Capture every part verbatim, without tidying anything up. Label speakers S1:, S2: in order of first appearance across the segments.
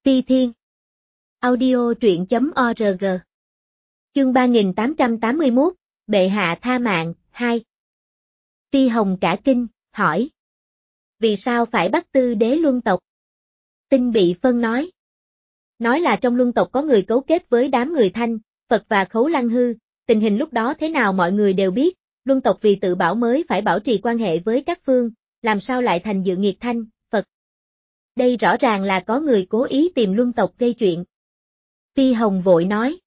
S1: Ti Thiên. Audio truyện chấm org. Chương ba nghìn tám trăm tám mươi mốt, Bệ hạ tha mạng, hai. Ti Hồng cả kinh, hỏi. Vì sao phải bắt Tư đế luân tộc? Tinh Bị Phân nói. Nói là trong luân tộc có người cấu kết với đám người Thanh, Phật và Khấu Lăng Hư, tình hình lúc đó thế nào mọi người đều biết, luân tộc vì tự bảo mới phải bảo trì quan hệ với các phương, làm sao lại thành dự nghiệt Thanh, Phật. Đây rõ ràng là có người cố ý tìm luân tộc gây chuyện. Ti Hồng vội nói.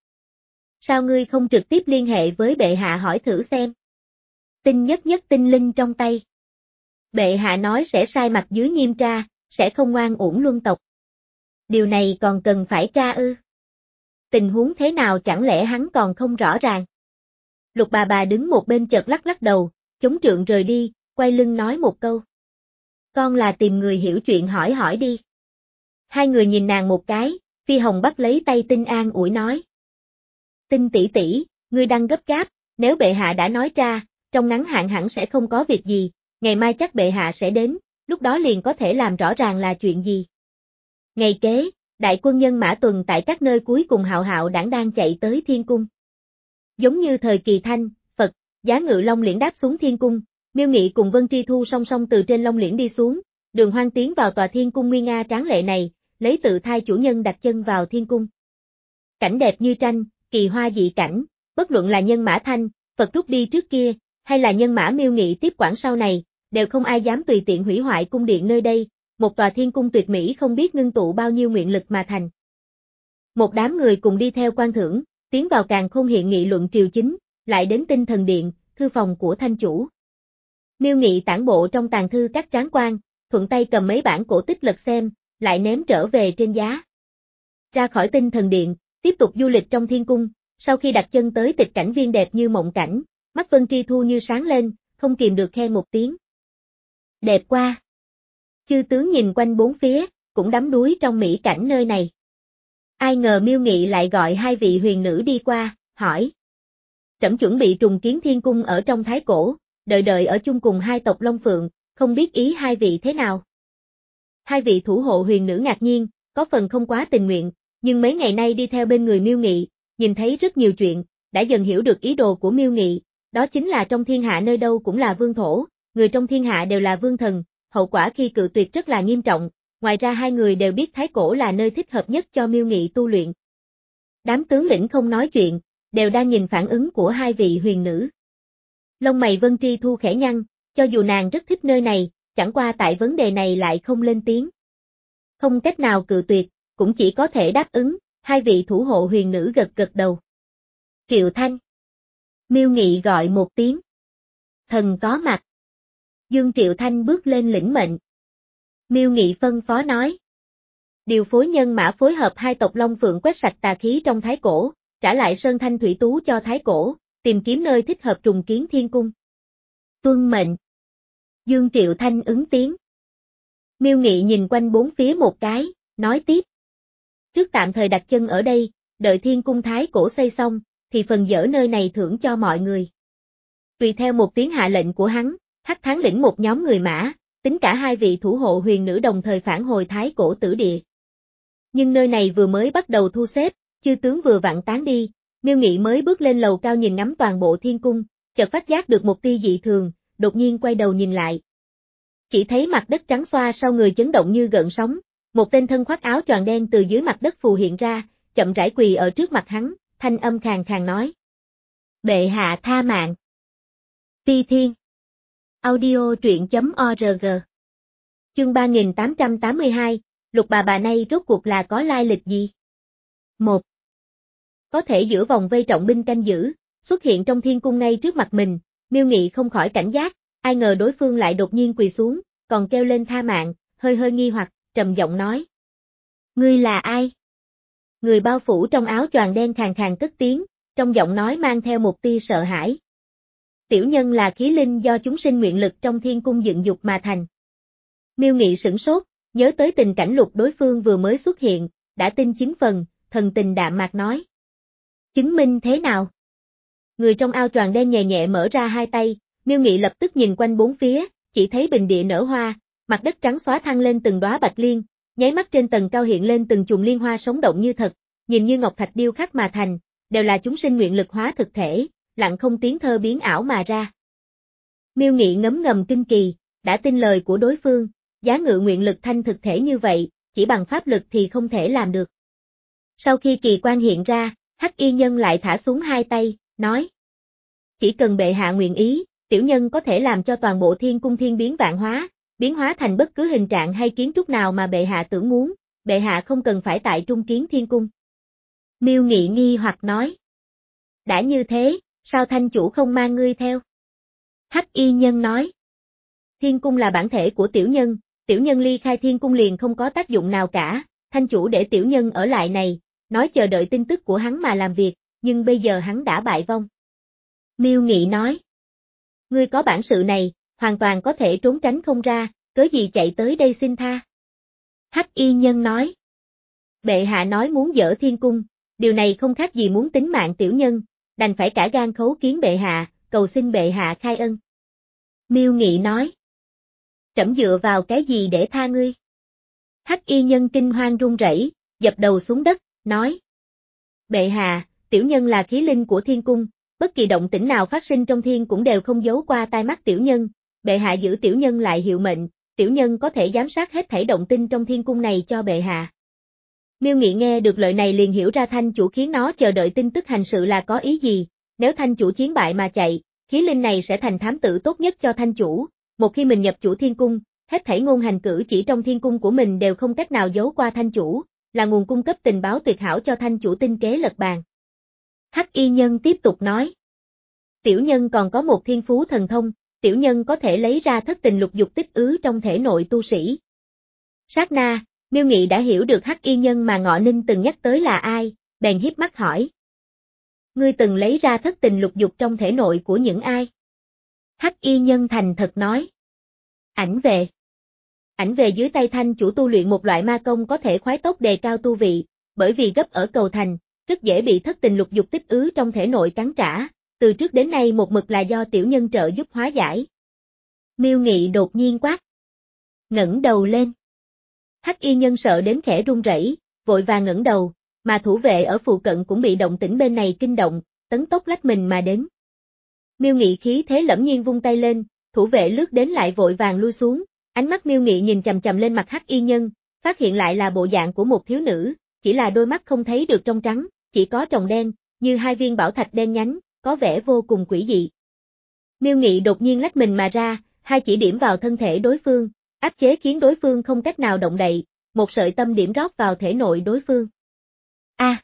S1: Sao ngươi không trực tiếp liên hệ với bệ hạ hỏi thử xem? Tinh nhất nhất tinh linh trong tay. Bệ hạ nói sẽ sai mặt dưới nghiêm tra, sẽ không oan uổng luân tộc. Điều này còn cần phải tra ư? Tình huống thế nào chẳng lẽ hắn còn không rõ ràng? Lục bà bà đứng một bên chợt lắc lắc đầu, chống trượng rời đi, quay lưng nói một câu. Con là tìm người hiểu chuyện hỏi hỏi đi. Hai người nhìn nàng một cái, Phi Hồng bắt lấy tay Tinh an ủi nói. Tinh tỷ tỷ, ngươi đang gấp gáp, nếu bệ hạ đã nói ra, trong ngắn hạn hẳn sẽ không có việc gì, ngày mai chắc bệ hạ sẽ đến, lúc đó liền có thể làm rõ ràng là chuyện gì. Ngày kế, đại quân nhân mã tuần tại các nơi cuối cùng hạo hạo đảng đang chạy tới thiên cung. Giống như thời kỳ Thanh, Phật, Giá Ngự Long Liễn đáp xuống thiên cung, Miêu Nghị cùng Vân Tri Thu song song từ trên Long Liễn đi xuống, Đường Hoang tiến vào tòa thiên cung nguy nga tráng lệ này, lấy tự thai chủ nhân đặt chân vào thiên cung. Cảnh đẹp như tranh, kỳ hoa dị cảnh, bất luận là nhân mã Thanh, Phật rút đi trước kia, hay là nhân mã Miêu Nghị tiếp quản sau này, đều không ai dám tùy tiện hủy hoại cung điện nơi đây, một tòa thiên cung tuyệt mỹ không biết ngưng tụ bao nhiêu nguyện lực mà thành. Một đám người cùng đi theo quan thưởng, tiến vào Càn Khôn hiện nghị luận triều chính, lại đến Tinh Thần Điện, thư phòng của Thanh chủ. Miêu Nghị tản bộ trong tàn thư các tráng quan, thuận tay cầm mấy bản cổ tích lật xem, lại ném trở về trên giá. Ra khỏi Tinh Thần Điện, tiếp tục du lịch trong thiên cung, sau khi đặt chân tới tịch cảnh viên đẹp như mộng cảnh, mắt Vân Tri Thu như sáng lên, không kìm được khen một tiếng. Đẹp quá! Chư tướng nhìn quanh bốn phía, cũng đắm đuối trong mỹ cảnh nơi này. Ai ngờ Miêu Nghị lại gọi hai vị huyền nữ đi qua, hỏi. Trẫm chuẩn bị trùng kiến thiên cung ở trong Thái Cổ, đợi đợi ở chung cùng hai tộc Long Phượng, không biết ý hai vị thế nào. Hai vị thủ hộ huyền nữ ngạc nhiên, có phần không quá tình nguyện, nhưng mấy ngày nay đi theo bên người Miêu Nghị, nhìn thấy rất nhiều chuyện, đã dần hiểu được ý đồ của Miêu Nghị, đó chính là trong thiên hạ nơi đâu cũng là vương thổ, người trong thiên hạ đều là vương thần, hậu quả khi cự tuyệt rất là nghiêm trọng, ngoài ra hai người đều biết Thái Cổ là nơi thích hợp nhất cho Miêu Nghị tu luyện. Đám tướng lĩnh không nói chuyện, đều đang nhìn phản ứng của hai vị huyền nữ. Lông mày Vân Tri Thu khẽ nhăn, cho dù nàng rất thích nơi này, chẳng qua tại vấn đề này lại không lên tiếng. Không cách nào cự tuyệt, cũng chỉ có thể đáp ứng, hai vị thủ hộ huyền nữ gật gật đầu. Triệu Thanh. Miêu Nghị gọi một tiếng. Thần có mặt. Dương Triệu Thanh bước lên lĩnh mệnh. Miêu Nghị phân phó nói. Điều phối nhân mã phối hợp hai tộc Long Phượng quét sạch tà khí trong Thái Cổ, trả lại Sơn Thanh Thủy Tú cho Thái Cổ, tìm kiếm nơi thích hợp trùng kiến thiên cung. Tuân mệnh. Dương Triệu Thanh ứng tiếng. Miêu Nghị nhìn quanh bốn phía một cái, nói tiếp. Trước tạm thời đặt chân ở đây, đợi thiên cung Thái Cổ xây xong, thì phần dở nơi này thưởng cho mọi người. Tùy theo một tiếng hạ lệnh của hắn, Hắc Thắng lĩnh một nhóm người mã, tính cả hai vị thủ hộ huyền nữ đồng thời phản hồi Thái Cổ Tử Địa. Nhưng nơi này vừa mới bắt đầu thu xếp, chư tướng vừa vặn tán đi, Miêu Nghị mới bước lên lầu cao nhìn ngắm toàn bộ thiên cung, chợt phát giác được một tia dị thường, đột nhiên quay đầu nhìn lại. Chỉ thấy mặt đất trắng xoa sau người chấn động như gợn sóng, một tên thân khoác áo choàng đen từ dưới mặt đất phù hiện ra, chậm rãi quỳ ở trước mặt hắn, thanh âm khàn khàn nói. Bệ hạ tha mạng. Ti Thiên. Audio truyện chấm org. Chương ba nghìn tám trăm tám mươi hai, Lục bà bà này rốt cuộc là có lai lịch gì? một. Có thể giữa vòng vây trọng binh canh giữ, xuất hiện trong thiên cung ngay trước mặt mình, Miêu Nghị không khỏi cảnh giác, ai ngờ đối phương lại đột nhiên quỳ xuống, còn kêu lên tha mạng, hơi hơi nghi hoặc, trầm giọng nói. Ngươi là ai? Người bao phủ trong áo choàng đen khàn khàn cất tiếng, trong giọng nói mang theo một tia sợ hãi. Tiểu nhân là khí linh do chúng sinh nguyện lực trong thiên cung dựng dục mà thành. Miêu Nghị sửng sốt, nhớ tới tình cảnh Lục đối phương vừa mới xuất hiện, đã tin chín phần, thần tình đạm mạc nói. Chứng minh thế nào? Người trong áo choàng đen nhẹ nhẹ mở ra hai tay, Miêu Nghị lập tức nhìn quanh bốn phía, chỉ thấy bình địa nở hoa, mặt đất trắng xóa thăng lên từng đóa bạch liên, nháy mắt trên tầng cao hiện lên từng chùm liên hoa sống động như thật, nhìn như ngọc thạch điêu khắc mà thành, đều là chúng sinh nguyện lực hóa thực thể, lặng không tiếng thơ biến ảo mà ra. Miêu Nghị ngấm ngầm kinh kỳ, đã tin lời của đối phương, giá ngự nguyện lực thanh thực thể như vậy, chỉ bằng pháp lực thì không thể làm được. Sau khi kỳ quan hiện ra, Hắc Y Nhân lại thả xuống hai tay, nói: chỉ cần bệ hạ nguyện ý, tiểu nhân có thể làm cho toàn bộ thiên cung thiên biến vạn hóa, biến hóa thành bất cứ hình trạng hay kiến trúc nào mà bệ hạ tưởng muốn, bệ hạ không cần phải tại trung kiến thiên cung. Miêu Nghị nghi hoặc nói: đã như thế, sao thanh chủ không mang ngươi theo? Hắc Y Nhân nói: thiên cung là bản thể của tiểu nhân, tiểu nhân ly khai thiên cung liền không có tác dụng nào cả, thanh chủ để tiểu nhân ở lại này, nói chờ đợi tin tức của hắn mà làm việc, nhưng bây giờ hắn đã bại vong. Miêu Nghị nói: ngươi có bản sự này, hoàn toàn có thể trốn tránh không ra, cớ gì chạy tới đây xin tha? Hắc Y Nhân nói: bệ hạ nói muốn dỡ thiên cung, điều này không khác gì muốn tính mạng tiểu nhân, đành phải cả gan khấu kiến bệ hạ, cầu xin bệ hạ khai ân. Miêu Nghị nói: trẫm dựa vào cái gì để tha ngươi? Hắc Y Nhân kinh hoang run rẩy, dập đầu xuống đất, nói: bệ hạ, tiểu nhân là khí linh của thiên cung, bất kỳ động tĩnh nào phát sinh trong thiên cũng đều không giấu qua tai mắt tiểu nhân, bệ hạ giữ tiểu nhân lại hiệu mệnh, tiểu nhân có thể giám sát hết thảy động tinh trong thiên cung này cho bệ hạ. Miêu Nghị nghe được lời này liền hiểu ra thanh chủ khiến nó chờ đợi tin tức hành sự là có ý gì, nếu thanh chủ chiến bại mà chạy, khí linh này sẽ thành thám tử tốt nhất cho thanh chủ, một khi mình nhập chủ thiên cung, hết thảy ngôn hành cử chỉ trong thiên cung của mình đều không cách nào giấu qua thanh chủ, là nguồn cung cấp tình báo tuyệt hảo cho thanh chủ tinh kế lật bàn. Hắc Y Nhân tiếp tục nói: tiểu nhân còn có một thiên phú thần thông, tiểu nhân có thể lấy ra thất tình lục dục tích ứ trong thể nội tu sĩ. Sát na, Miêu Nghị đã hiểu được Hắc Y Nhân mà Ngọ Ninh từng nhắc tới là ai, bèn híp mắt hỏi: ngươi từng lấy ra thất tình lục dục trong thể nội của những ai? Hắc Y Nhân thành thật nói: ảnh vệ. Ảnh vệ dưới tay thanh chủ tu luyện một loại ma công có thể khoái tốc đề cao tu vị, bởi vì gấp ở cầu thành, rất dễ bị thất tình lục dục tích ứ trong thể nội cắn trả, từ trước đến nay một mực là do tiểu nhân trợ giúp hóa giải. Miêu Nghị đột nhiên quát: ngẩng đầu lên. Hắc Y Nhân sợ đến khẽ run rẩy, vội vàng ngẩng đầu, mà thủ vệ ở phụ cận cũng bị động tĩnh bên này kinh động, tấn tốc lách mình mà đến. Miêu Nghị khí thế lẫm nhiên vung tay lên, thủ vệ lướt đến lại vội vàng lui xuống, ánh mắt Miêu Nghị nhìn chằm chằm lên mặt Hắc Y Nhân, phát hiện lại là bộ dạng của một thiếu nữ, chỉ là đôi mắt không thấy được trong trắng, chỉ có tròng đen, như hai viên bảo thạch đen nhánh, có vẻ vô cùng quỷ dị. Miêu Nghị đột nhiên lách mình mà ra, hai chỉ điểm vào thân thể đối phương, áp chế khiến đối phương không cách nào động đậy, một sợi tâm điểm rót vào thể nội đối phương. A! À.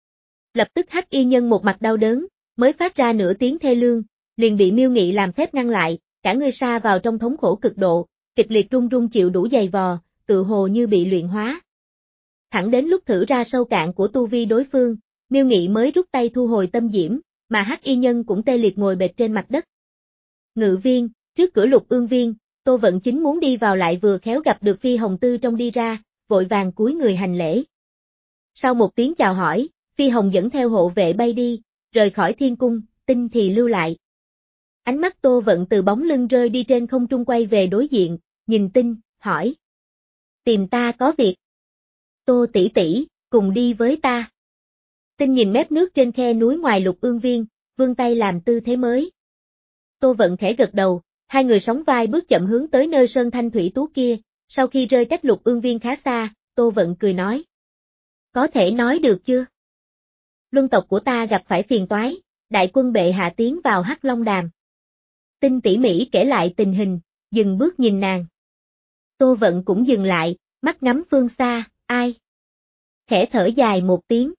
S1: Lập tức Hắc Y Nhân một mặt đau đớn, mới phát ra nửa tiếng thê lương, liền bị Miêu Nghị làm phép ngăn lại, cả người sa vào trong thống khổ cực độ, kịch liệt run run chịu đủ dày vò, tự hồ như bị luyện hóa. Thẳng đến lúc thử ra sâu cạn của tu vi đối phương, Miêu Nghị mới rút tay thu hồi tâm diễm, mà Hắc Y Nhân cũng tê liệt ngồi bệt trên mặt đất. Ngự viên, trước cửa Lục Ương Viên, Tô Vận Chính muốn đi vào lại vừa khéo gặp được Phi Hồng Tư trong đi ra, vội vàng cúi người hành lễ. Sau một tiếng chào hỏi, Phi Hồng dẫn theo hộ vệ bay đi, rời khỏi thiên cung, Tinh thì lưu lại. Ánh mắt Tô Vận từ bóng lưng rơi đi trên không trung quay về đối diện, nhìn Tinh, hỏi: tìm ta có việc? Tô tỷ tỷ, cùng đi với ta. Tinh nhìn mép nước trên khe núi ngoài Lục Ương Viên, vươn tay làm tư thế mới. Tô Vận khẽ gật đầu, hai người sóng vai bước chậm hướng tới nơi sơn thanh thủy tú kia, sau khi rơi cách Lục Ương Viên khá xa, Tô Vận cười nói: có thể nói được chưa? Luân tộc của ta gặp phải phiền toái, đại quân bệ hạ tiến vào Hắc Long Đàm. Tinh tỉ mỉ kể lại tình hình, dừng bước nhìn nàng. Tô Vận cũng dừng lại, mắt ngắm phương xa, ai? Khẽ thở dài một tiếng.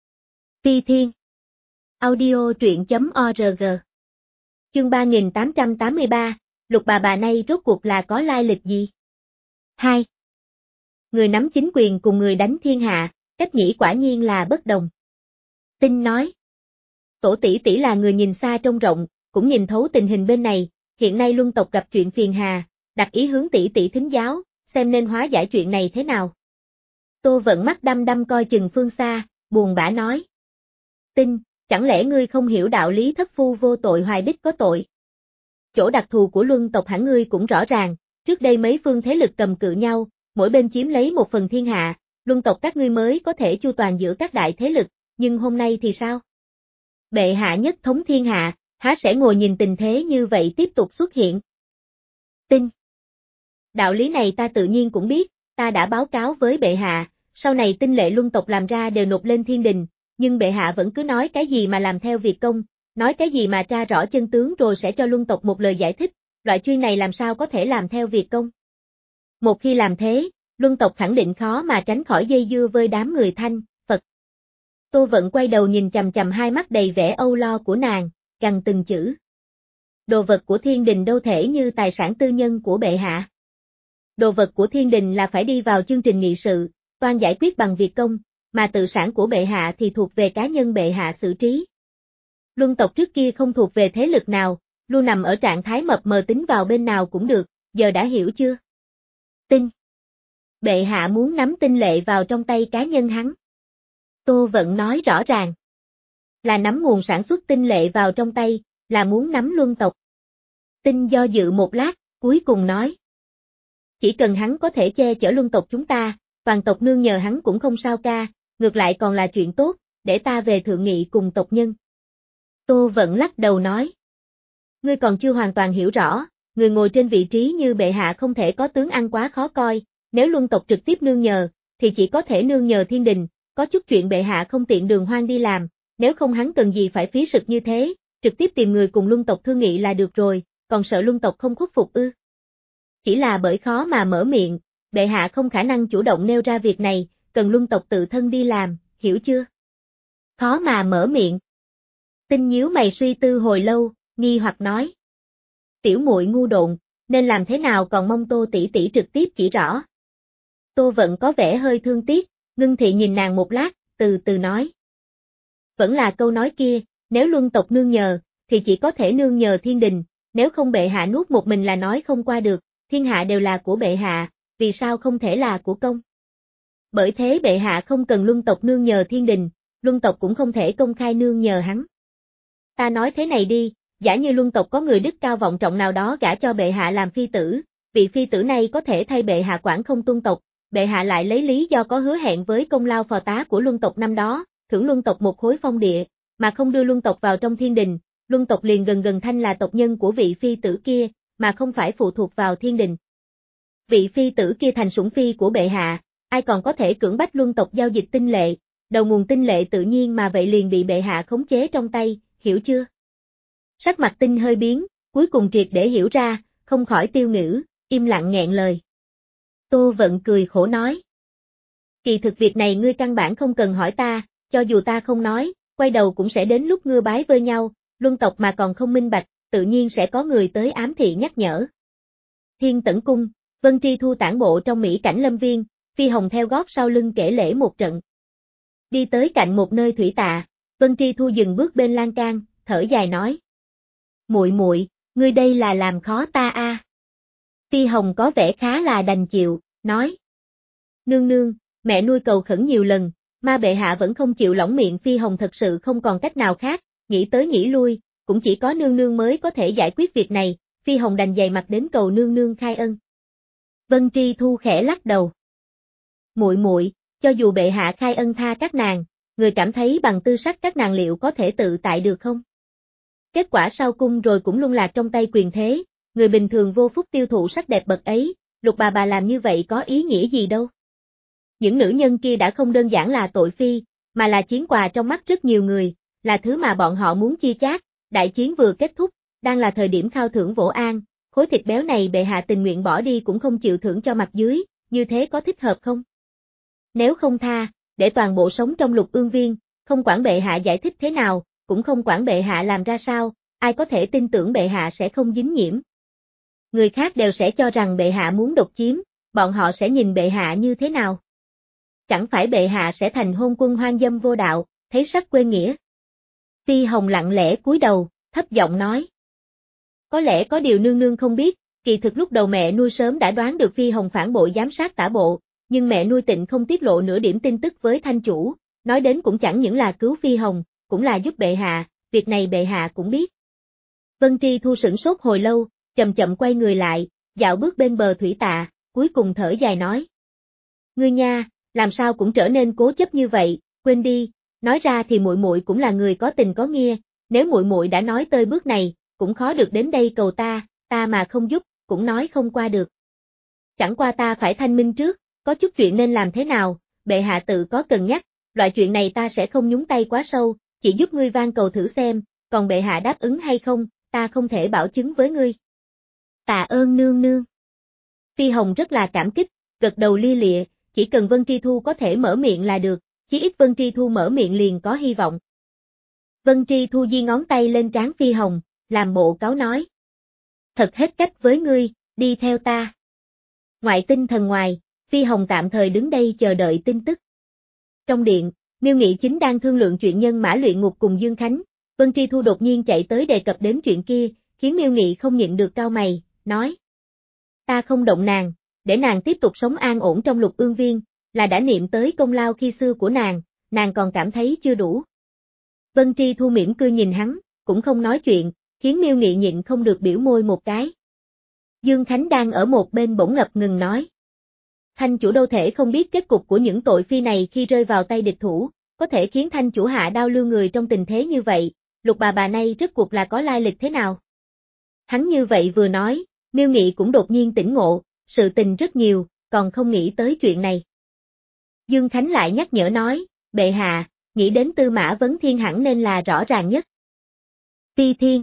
S1: Phi Thiên. Audio truyện chấm org. Chương ba nghìn tám trăm tám mươi ba, Lục bà bà này rốt cuộc là có lai lịch gì? hai. Người nắm chính quyền cùng người đánh thiên hạ, cách nghĩ quả nhiên là bất đồng. Tinh nói: tổ tỷ tỷ là người nhìn xa trông rộng, cũng nhìn thấu tình hình bên này, hiện nay Luân tộc gặp chuyện phiền hà, đặt ý hướng tỷ tỷ thính giáo, xem nên hóa giải chuyện này thế nào. Tô Vận mắt đăm đăm coi chừng phương xa, buồn bã nói: Tinh, chẳng lẽ ngươi không hiểu đạo lý thất phu vô tội hoài bích có tội? Chỗ đặc thù của Luân tộc hẳn ngươi cũng rõ ràng, trước đây mấy phương thế lực cầm cự nhau, mỗi bên chiếm lấy một phần thiên hạ, luân tộc các ngươi mới có thể chu toàn giữa các đại thế lực, nhưng hôm nay thì sao? Bệ hạ nhất thống thiên hạ, há sẽ ngồi nhìn tình thế như vậy tiếp tục xuất hiện? Tin. Đạo lý này ta tự nhiên cũng biết, ta đã báo cáo với bệ hạ, sau này tinh lệ luân tộc làm ra đều nộp lên thiên đình, nhưng bệ hạ vẫn cứ nói cái gì mà làm theo việc công, nói cái gì mà tra rõ chân tướng rồi sẽ cho luân tộc một lời giải thích, loại chuyên này làm sao có thể làm theo việc công. Một khi làm thế, luân tộc khẳng định khó mà tránh khỏi dây dưa với đám người Thanh, Phật. Tô Vận quay đầu nhìn chằm chằm hai mắt đầy vẻ âu lo của nàng, gằn từng chữ. Đồ vật của thiên đình đâu thể như tài sản tư nhân của bệ hạ. Đồ vật của thiên đình là phải đi vào chương trình nghị sự, toan giải quyết bằng việc công, mà tự sản của bệ hạ thì thuộc về cá nhân bệ hạ xử trí. Luân tộc trước kia không thuộc về thế lực nào, luôn nằm ở trạng thái mập mờ tính vào bên nào cũng được, giờ đã hiểu chưa? Tin. Bệ hạ muốn nắm tinh lệ vào trong tay cá nhân hắn. Tô Vận nói rõ ràng. Là nắm nguồn sản xuất tinh lệ vào trong tay, là muốn nắm luân tộc. Tinh do dự một lát, cuối cùng nói. Chỉ cần hắn có thể che chở luân tộc chúng ta, toàn tộc nương nhờ hắn cũng không sao ca, ngược lại còn là chuyện tốt, để ta về thượng nghị cùng tộc nhân. Tô Vận lắc đầu nói. Ngươi còn chưa hoàn toàn hiểu rõ, người ngồi trên vị trí như bệ hạ không thể có tướng ăn quá khó coi, nếu luân tộc trực tiếp nương nhờ, thì chỉ có thể nương nhờ thiên đình, có chút chuyện bệ hạ không tiện đường hoang đi làm, nếu không hắn cần gì phải phí sực như thế, trực tiếp tìm người cùng luân tộc thương nghị là được rồi, còn sợ luân tộc không khuất phục ư. Chỉ là bởi khó mà mở miệng, bệ hạ không khả năng chủ động nêu ra việc này, cần luân tộc tự thân đi làm, hiểu chưa? Khó mà mở miệng. Tinh nhíu mày suy tư hồi lâu, nghi hoặc nói. Tiểu muội ngu độn, nên làm thế nào còn mong Tô tỷ tỷ trực tiếp chỉ rõ. Tô Vận có vẻ hơi thương tiếc, ngưng thị nhìn nàng một lát, từ từ nói. Vẫn là câu nói kia, nếu luân tộc nương nhờ, thì chỉ có thể nương nhờ thiên đình, nếu không bệ hạ nuốt một mình là nói không qua được, thiên hạ đều là của bệ hạ, vì sao không thể là của công? Bởi thế bệ hạ không cần luân tộc nương nhờ thiên đình, luân tộc cũng không thể công khai nương nhờ hắn. Ta nói thế này đi, giả như luân tộc có người đức cao vọng trọng nào đó gả cho bệ hạ làm phi tử, vị phi tử này có thể thay bệ hạ quản không tuân tộc, bệ hạ lại lấy lý do có hứa hẹn với công lao phò tá của luân tộc năm đó, thưởng luân tộc một khối phong địa, mà không đưa luân tộc vào trong thiên đình, luân tộc liền gần gần thanh là tộc nhân của vị phi tử kia, mà không phải phụ thuộc vào thiên đình. Vị phi tử kia thành sủng phi của bệ hạ, ai còn có thể cưỡng bách luân tộc giao dịch tinh lệ, đầu nguồn tinh lệ tự nhiên mà vậy liền bị bệ hạ khống chế trong tay, hiểu chưa? Sắc mặt Tinh hơi biến, cuối cùng triệt để hiểu ra, không khỏi tiêu ngữ, im lặng nghẹn lời. Tô Vận cười khổ nói. Kỳ thực việc này ngươi căn bản không cần hỏi ta, cho dù ta không nói, quay đầu cũng sẽ đến lúc ngưa bái với nhau, luân tộc mà còn không minh bạch, tự nhiên sẽ có người tới ám thị nhắc nhở. Thiên Tẩn Cung, Vân Tri Thu tản bộ trong mỹ cảnh lâm viên, Phi Hồng theo gót sau lưng kể lễ một trận. Đi tới cạnh một nơi thủy tạ, Vân Tri Thu dừng bước bên lan can, thở dài nói. Muội muội, ngươi đây là làm khó ta a. À. Phi Hồng có vẻ khá là đành chịu, nói. Nương nương, mẹ nuôi cầu khẩn nhiều lần, ma bệ hạ vẫn không chịu lỏng miệng. Phi Hồng thật sự không còn cách nào khác, nghĩ tới nghĩ lui, cũng chỉ có nương nương mới có thể giải quyết việc này, Phi Hồng đành dày mặt đến cầu nương nương khai ân. Vân Tri Thu khẽ lắc đầu. Muội muội, cho dù bệ hạ khai ân tha các nàng, người cảm thấy bằng tư sắc các nàng liệu có thể tự tại được không? Kết quả sau cung rồi cũng lung lạc trong tay quyền thế, người bình thường vô phúc tiêu thụ sắc đẹp bậc ấy, Lục bà bà làm như vậy có ý nghĩa gì đâu. Những nữ nhân kia đã không đơn giản là tội phi, mà là chiến quà trong mắt rất nhiều người, là thứ mà bọn họ muốn chia chác. Đại chiến vừa kết thúc, đang là thời điểm khao thưởng vỗ an, khối thịt béo này bệ hạ tình nguyện bỏ đi cũng không chịu thưởng cho mặt dưới, như thế có thích hợp không? Nếu không tha, để toàn bộ sống trong Lục Ương Viên, không quản bệ hạ giải thích thế nào, cũng không quản bệ hạ làm ra sao, ai có thể tin tưởng bệ hạ sẽ không dính nhiễm. Người khác đều sẽ cho rằng bệ hạ muốn độc chiếm, bọn họ sẽ nhìn bệ hạ như thế nào? Chẳng phải bệ hạ sẽ thành hôn quân hoang dâm vô đạo, thấy sắc quên nghĩa. Ti Hồng lặng lẽ cúi đầu, thấp giọng nói. Có lẽ có điều nương nương không biết, kỳ thực lúc đầu mẹ nuôi sớm đã đoán được Phi Hồng phản bội giám sát tả bộ, nhưng mẹ nuôi Tịnh không tiết lộ nửa điểm tin tức với thanh chủ, nói đến cũng chẳng những là cứu Phi Hồng, cũng là giúp bệ hạ, việc này bệ hạ cũng biết. Vân Tri Thu sửng sốt hồi lâu, chậm chậm quay người lại, dạo bước bên bờ thủy tạ, cuối cùng thở dài nói. Ngươi nha, làm sao cũng trở nên cố chấp như vậy, quên đi, nói ra thì muội muội cũng là người có tình có nghĩa, nếu muội muội đã nói tới bước này, cũng khó được đến đây cầu ta, ta mà không giúp, cũng nói không qua được. Chẳng qua ta phải thanh minh trước, có chút chuyện nên làm thế nào, bệ hạ tự có cần nhắc, loại chuyện này ta sẽ không nhúng tay quá sâu, chỉ giúp ngươi van cầu thử xem, còn bệ hạ đáp ứng hay không, ta không thể bảo chứng với ngươi. Tạ ơn nương nương. Phi Hồng rất là cảm kích, gật đầu lia lịa, chỉ cần Vân Tri Thu có thể mở miệng là được, chí ít Vân Tri Thu mở miệng liền có hy vọng. Vân Tri Thu di ngón tay lên trán Phi Hồng, làm bộ cáo nói. Thật hết cách với ngươi, đi theo ta. Ngoại tinh thần ngoài, Phi Hồng tạm thời đứng đây chờ đợi tin tức. Trong điện, Miêu Nghị chính đang thương lượng chuyện nhân mã luyện ngục cùng Dương Khánh, Vân Tri Thu đột nhiên chạy tới đề cập đến chuyện kia, khiến Miêu Nghị không nhịn được cau mày, nói. Ta không động nàng, để nàng tiếp tục sống an ổn trong Lục Ương Viên, là đã niệm tới công lao khi xưa của nàng, nàng còn cảm thấy chưa đủ. Vân Tri Thu mỉm cười nhìn hắn, cũng không nói chuyện, khiến Miêu Nghị nhịn không được biểu môi một cái. Dương Khánh đang ở một bên bỗng ngập ngừng nói. Thanh chủ đâu thể không biết kết cục của những tội phi này khi rơi vào tay địch thủ, có thể khiến thanh chủ hạ đao lưu người trong tình thế như vậy, Lục bà bà này rốt cuộc là có lai lịch thế nào? Hắn như vậy vừa nói, Miêu Nghị cũng đột nhiên tỉnh ngộ, sự tình rất nhiều, còn không nghĩ tới chuyện này. Dương Khánh lại nhắc nhở nói, bệ hạ, nghĩ đến Tư Mã Vấn Thiên hẳn nên là rõ ràng nhất. Ti Thiên.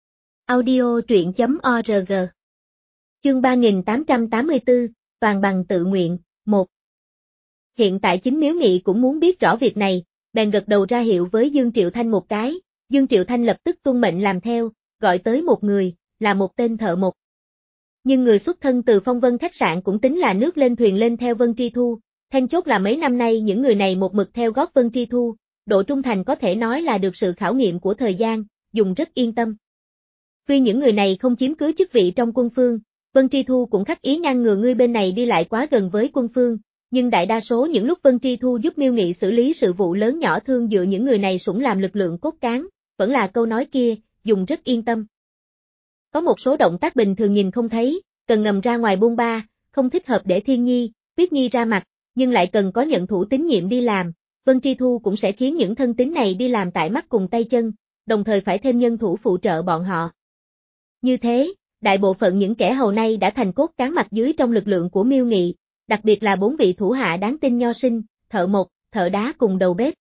S1: Audio truyện chấm org. Chương ba nghìn tám trăm tám mươi tư, toàn bằng tự nguyện, một. Hiện tại chính Miếu Nghị cũng muốn biết rõ việc này, bèn gật đầu ra hiệu với Dương Triệu Thanh một cái, Dương Triệu Thanh lập tức tuân mệnh làm theo, gọi tới một người, là một tên thợ mộc. Nhưng người xuất thân từ Phong Vân khách sạn cũng tính là nước lên thuyền lên theo Vân Tri Thu, then chốt là mấy năm nay những người này một mực theo gót Vân Tri Thu, độ trung thành có thể nói là được sự khảo nghiệm của thời gian, dùng rất yên tâm. Tuy những người này không chiếm cứ chức vị trong quân phương, Vân Tri Thu cũng khắc ý ngăn ngừa ngươi bên này đi lại quá gần với quân phương, nhưng đại đa số những lúc Vân Tri Thu giúp Miêu Nghị xử lý sự vụ lớn nhỏ thương dựa những người này sủng làm lực lượng cốt cán, vẫn là câu nói kia, dùng rất yên tâm. Có một số động tác bình thường nhìn không thấy, cần ngầm ra ngoài buôn ba, không thích hợp để Thiên Nhi, Tuyết Nhi ra mặt, nhưng lại cần có nhận thủ tín nhiệm đi làm, Vân Tri Thu cũng sẽ khiến những thân tín này đi làm tại mắt cùng tay chân, đồng thời phải thêm nhân thủ phụ trợ bọn họ. Như thế, đại bộ phận những kẻ hầu này đã thành cốt cán mặt dưới trong lực lượng của Miêu Nghị, đặc biệt là bốn vị thủ hạ đáng tin nho sinh, thợ mộc, thợ đá cùng đầu bếp.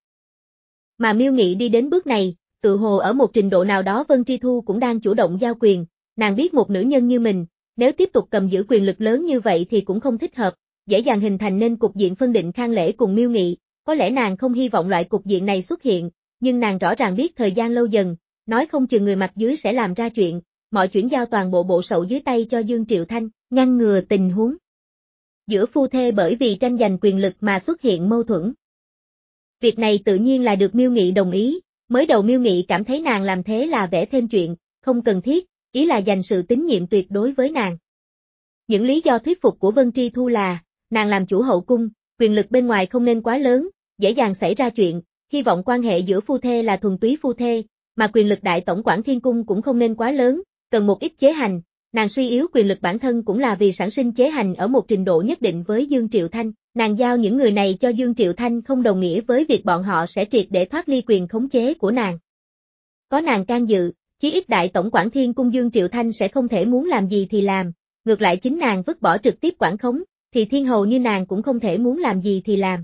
S1: Mà Miêu Nghị đi đến bước này, tự hồ ở một trình độ nào đó Vân Tri Thu cũng đang chủ động giao quyền, nàng biết một nữ nhân như mình, nếu tiếp tục cầm giữ quyền lực lớn như vậy thì cũng không thích hợp, dễ dàng hình thành nên cục diện phân định Khang Lễ cùng Miêu Nghị, có lẽ nàng không hy vọng loại cục diện này xuất hiện, nhưng nàng rõ ràng biết thời gian lâu dần, nói không chừng người mặt dưới sẽ làm ra chuyện, mọi chuyển giao toàn bộ bộ sậu dưới tay cho Dương Triệu Thanh, ngăn ngừa tình huống giữa phu thê bởi vì tranh giành quyền lực mà xuất hiện mâu thuẫn. Việc này tự nhiên là được Miêu Nghị đồng ý, mới đầu Miêu Nghị cảm thấy nàng làm thế là vẽ thêm chuyện, không cần thiết, ý là dành sự tín nhiệm tuyệt đối với nàng. Những lý do thuyết phục của Vân Tri Thu là, nàng làm chủ hậu cung, quyền lực bên ngoài không nên quá lớn, dễ dàng xảy ra chuyện, hy vọng quan hệ giữa phu thê là thuần túy phu thê, mà quyền lực đại tổng quản thiên cung cũng không nên quá lớn, cần một ít chế hành, nàng suy yếu quyền lực bản thân cũng là vì sản sinh chế hành ở một trình độ nhất định với Dương Triệu Thanh, nàng giao những người này cho Dương Triệu Thanh không đồng nghĩa với việc bọn họ sẽ triệt để thoát ly quyền khống chế của nàng. Có nàng can dự, chí ít đại tổng quản thiên cung Dương Triệu Thanh sẽ không thể muốn làm gì thì làm, ngược lại chính nàng vứt bỏ trực tiếp quản khống, thì thiên hầu như nàng cũng không thể muốn làm gì thì làm.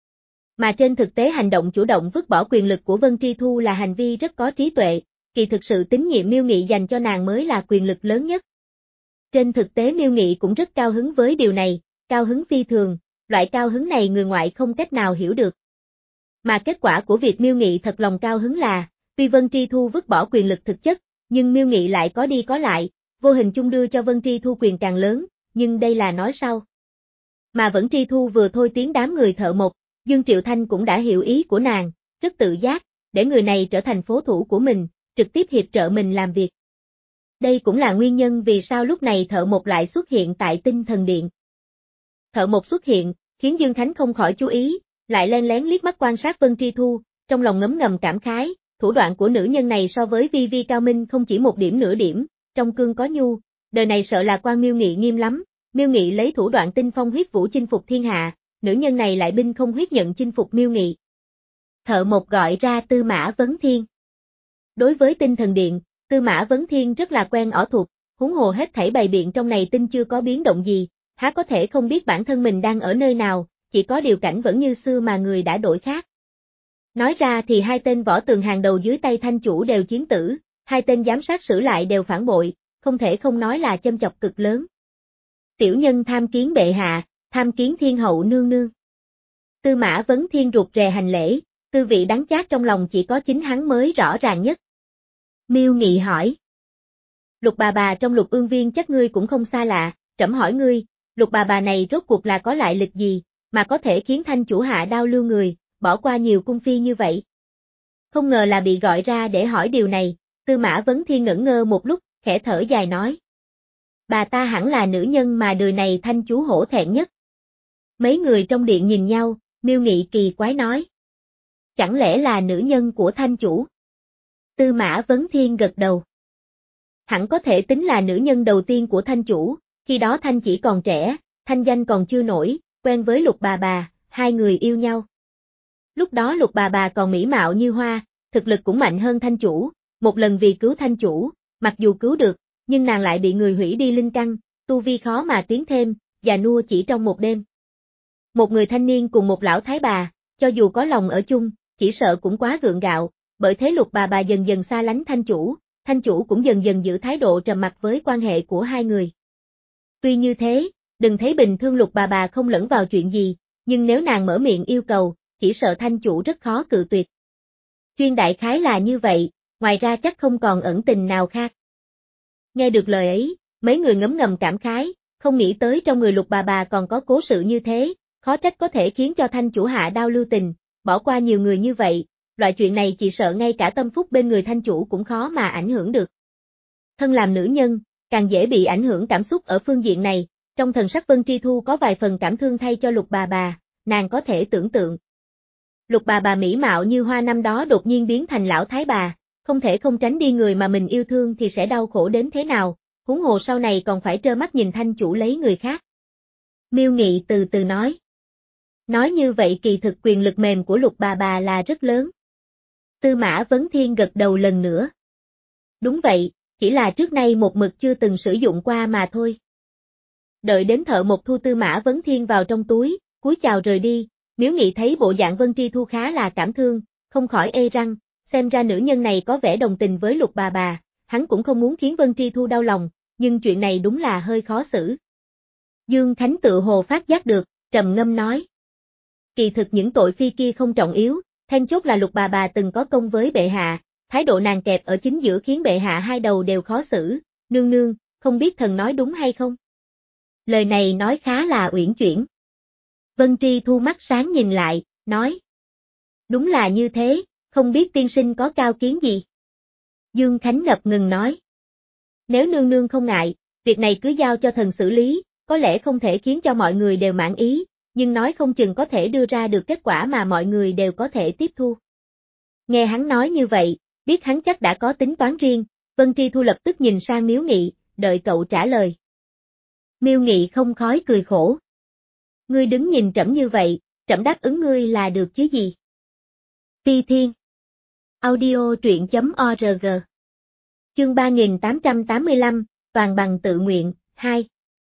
S1: Mà trên thực tế hành động chủ động vứt bỏ quyền lực của Vân Tri Thu là hành vi rất có trí tuệ, kỳ thực sự tín nhiệm Miêu Nghị dành cho nàng mới là quyền lực lớn nhất. Trên thực tế Miêu Nghị cũng rất cao hứng với điều này, cao hứng phi thường, loại cao hứng này người ngoại không cách nào hiểu được. Mà kết quả của việc Miêu Nghị thật lòng cao hứng là, tuy Vân Tri Thu vứt bỏ quyền lực thực chất, nhưng Miêu Nghị lại có đi có lại, vô hình chung đưa cho Vân Tri Thu quyền càng lớn, nhưng đây là nói sau. Mà vẫn Tri Thu vừa thôi tiếng đám người thợ mộc, Dương Triệu Thanh cũng đã hiểu ý của nàng, rất tự giác, để người này trở thành phố thủ của mình, trực tiếp hiệp trợ mình làm việc. Đây cũng là nguyên nhân vì sao lúc này thợ mộc lại xuất hiện tại Tinh Thần Điện. Thợ mộc xuất hiện, khiến Dương Khánh không khỏi chú ý, lại len lén liếc mắt quan sát Vân Tri Thu, trong lòng ngấm ngầm cảm khái, thủ đoạn của nữ nhân này so với Vi Vi cao minh không chỉ một điểm nửa điểm, trong cương có nhu, đời này sợ là quan Miêu Nghị nghiêm lắm, Miêu Nghị lấy thủ đoạn tinh phong huyết vũ chinh phục thiên hạ, nữ nhân này lại binh không huyết nhận chinh phục Miêu Nghị. Thợ một gọi ra Tư Mã Vấn Thiên. Đối với Tinh Thần Điện, Tư Mã Vấn Thiên rất là quen ỏ thuộc, huống hồ hết thảy bày biện trong này tinh chưa có biến động gì, há có thể không biết bản thân mình đang ở nơi nào, chỉ có điều cảnh vẫn như xưa mà người đã đổi khác. Nói ra thì hai tên võ tường hàng đầu dưới tay thanh chủ đều chiến tử, hai tên giám sát sử lại đều phản bội, không thể không nói là châm chọc cực lớn. Tiểu nhân tham kiến bệ hạ, tham kiến thiên hậu nương nương. Tư Mã Vấn Thiên rụt rè hành lễ, tư vị đắng chát trong lòng chỉ có chính hắn mới rõ ràng nhất. Miêu Nghị hỏi. Lục bà bà trong Lục Ương Viên chắc ngươi cũng không xa lạ, trẫm hỏi ngươi, Lục bà bà này rốt cuộc là có lại lịch gì, mà có thể khiến thanh chủ hạ đao lưu người, bỏ qua nhiều cung phi như vậy. Không ngờ là bị gọi ra để hỏi điều này, Tư Mã Vấn Thiên ngẩn ngơ một lúc, khẽ thở dài nói. Bà ta hẳn là nữ nhân mà đời này thanh chú hổ thẹn nhất. Mấy người trong điện nhìn nhau, Miêu Nghị kỳ quái nói. Chẳng lẽ là nữ nhân của thanh chủ? Tư Mã Vấn Thiên gật đầu. Hẳn có thể tính là nữ nhân đầu tiên của thanh chủ, khi đó thanh chỉ còn trẻ, thanh danh còn chưa nổi, quen với Lục bà bà, hai người yêu nhau. Lúc đó Lục bà bà còn mỹ mạo như hoa, thực lực cũng mạnh hơn thanh chủ, một lần vì cứu thanh chủ, mặc dù cứu được, nhưng nàng lại bị người hủy đi linh căn, tu vi khó mà tiến thêm, già nua chỉ trong một đêm. Một người thanh niên cùng một lão thái bà, cho dù có lòng ở chung, chỉ sợ cũng quá gượng gạo, bởi thế Lục bà bà dần dần xa lánh thanh chủ, thanh chủ cũng dần dần giữ thái độ trầm mặc với quan hệ của hai người. Tuy như thế, đừng thấy bình thường Lục bà bà không lẫn vào chuyện gì, nhưng nếu nàng mở miệng yêu cầu, chỉ sợ thanh chủ rất khó cự tuyệt. Chuyên đại khái là như vậy, ngoài ra chắc không còn ẩn tình nào khác. Nghe được lời ấy, mấy người ngấm ngầm cảm khái, không nghĩ tới trong người Lục bà bà còn có cố sự như thế, khó trách có thể khiến cho thanh chủ hạ đao lưu tình, bỏ qua nhiều người như vậy, loại chuyện này chỉ sợ ngay cả tâm phúc bên người thanh chủ cũng khó mà ảnh hưởng được. Thân làm nữ nhân, càng dễ bị ảnh hưởng cảm xúc ở phương diện này, trong thần sắc Vân Tri Thu có vài phần cảm thương thay cho Lục bà bà, nàng có thể tưởng tượng. Lục bà bà mỹ mạo như hoa năm đó đột nhiên biến thành lão thái bà, không thể không tránh đi người mà mình yêu thương thì sẽ đau khổ đến thế nào, huống hồ sau này còn phải trơ mắt nhìn thanh chủ lấy người khác. Miêu Nghị từ từ nói. Nói như vậy kỳ thực quyền lực mềm của Lục bà bà là rất lớn. Tư Mã Vấn Thiên gật đầu lần nữa. Đúng vậy, chỉ là trước nay một mực chưa từng sử dụng qua mà thôi. Đợi đến thợ một thu Tư Mã Vấn Thiên vào trong túi, cúi chào rời đi, Miêu Nghị thấy bộ dạng Vân Tri Thu khá là cảm thương, không khỏi ê răng, xem ra nữ nhân này có vẻ đồng tình với Lục bà bà, hắn cũng không muốn khiến Vân Tri Thu đau lòng, nhưng chuyện này đúng là hơi khó xử. Dương Khánh tự hồ phát giác được, trầm ngâm nói. Kỳ thực những tội phi kia không trọng yếu, then chốt là Lục bà bà từng có công với bệ hạ, thái độ nàng kẹp ở chính giữa khiến bệ hạ hai đầu đều khó xử, nương nương, không biết thần nói đúng hay không? Lời này nói khá là uyển chuyển. Vân Tri Thu mắt sáng nhìn lại, nói. Đúng là như thế, không biết tiên sinh có cao kiến gì? Dương Khánh ngập ngừng nói. Nếu nương nương không ngại, việc này cứ giao cho thần xử lý, có lẽ không thể khiến cho mọi người đều mãn ý, nhưng nói không chừng có thể đưa ra được kết quả mà mọi người đều có thể tiếp thu. Nghe hắn nói như vậy, biết hắn chắc đã có tính toán riêng, Vân Tri Thu lập tức nhìn sang Miêu Nghị, đợi cậu trả lời. Miêu Nghị không khói cười khổ. Ngươi đứng nhìn trẫm như vậy, trẫm đáp ứng ngươi là được chứ gì? Phi Thiên. Audio truyện chấm org. Chương ba nghìn tám trăm tám mươi lăm, toàn bằng tự nguyện, hai.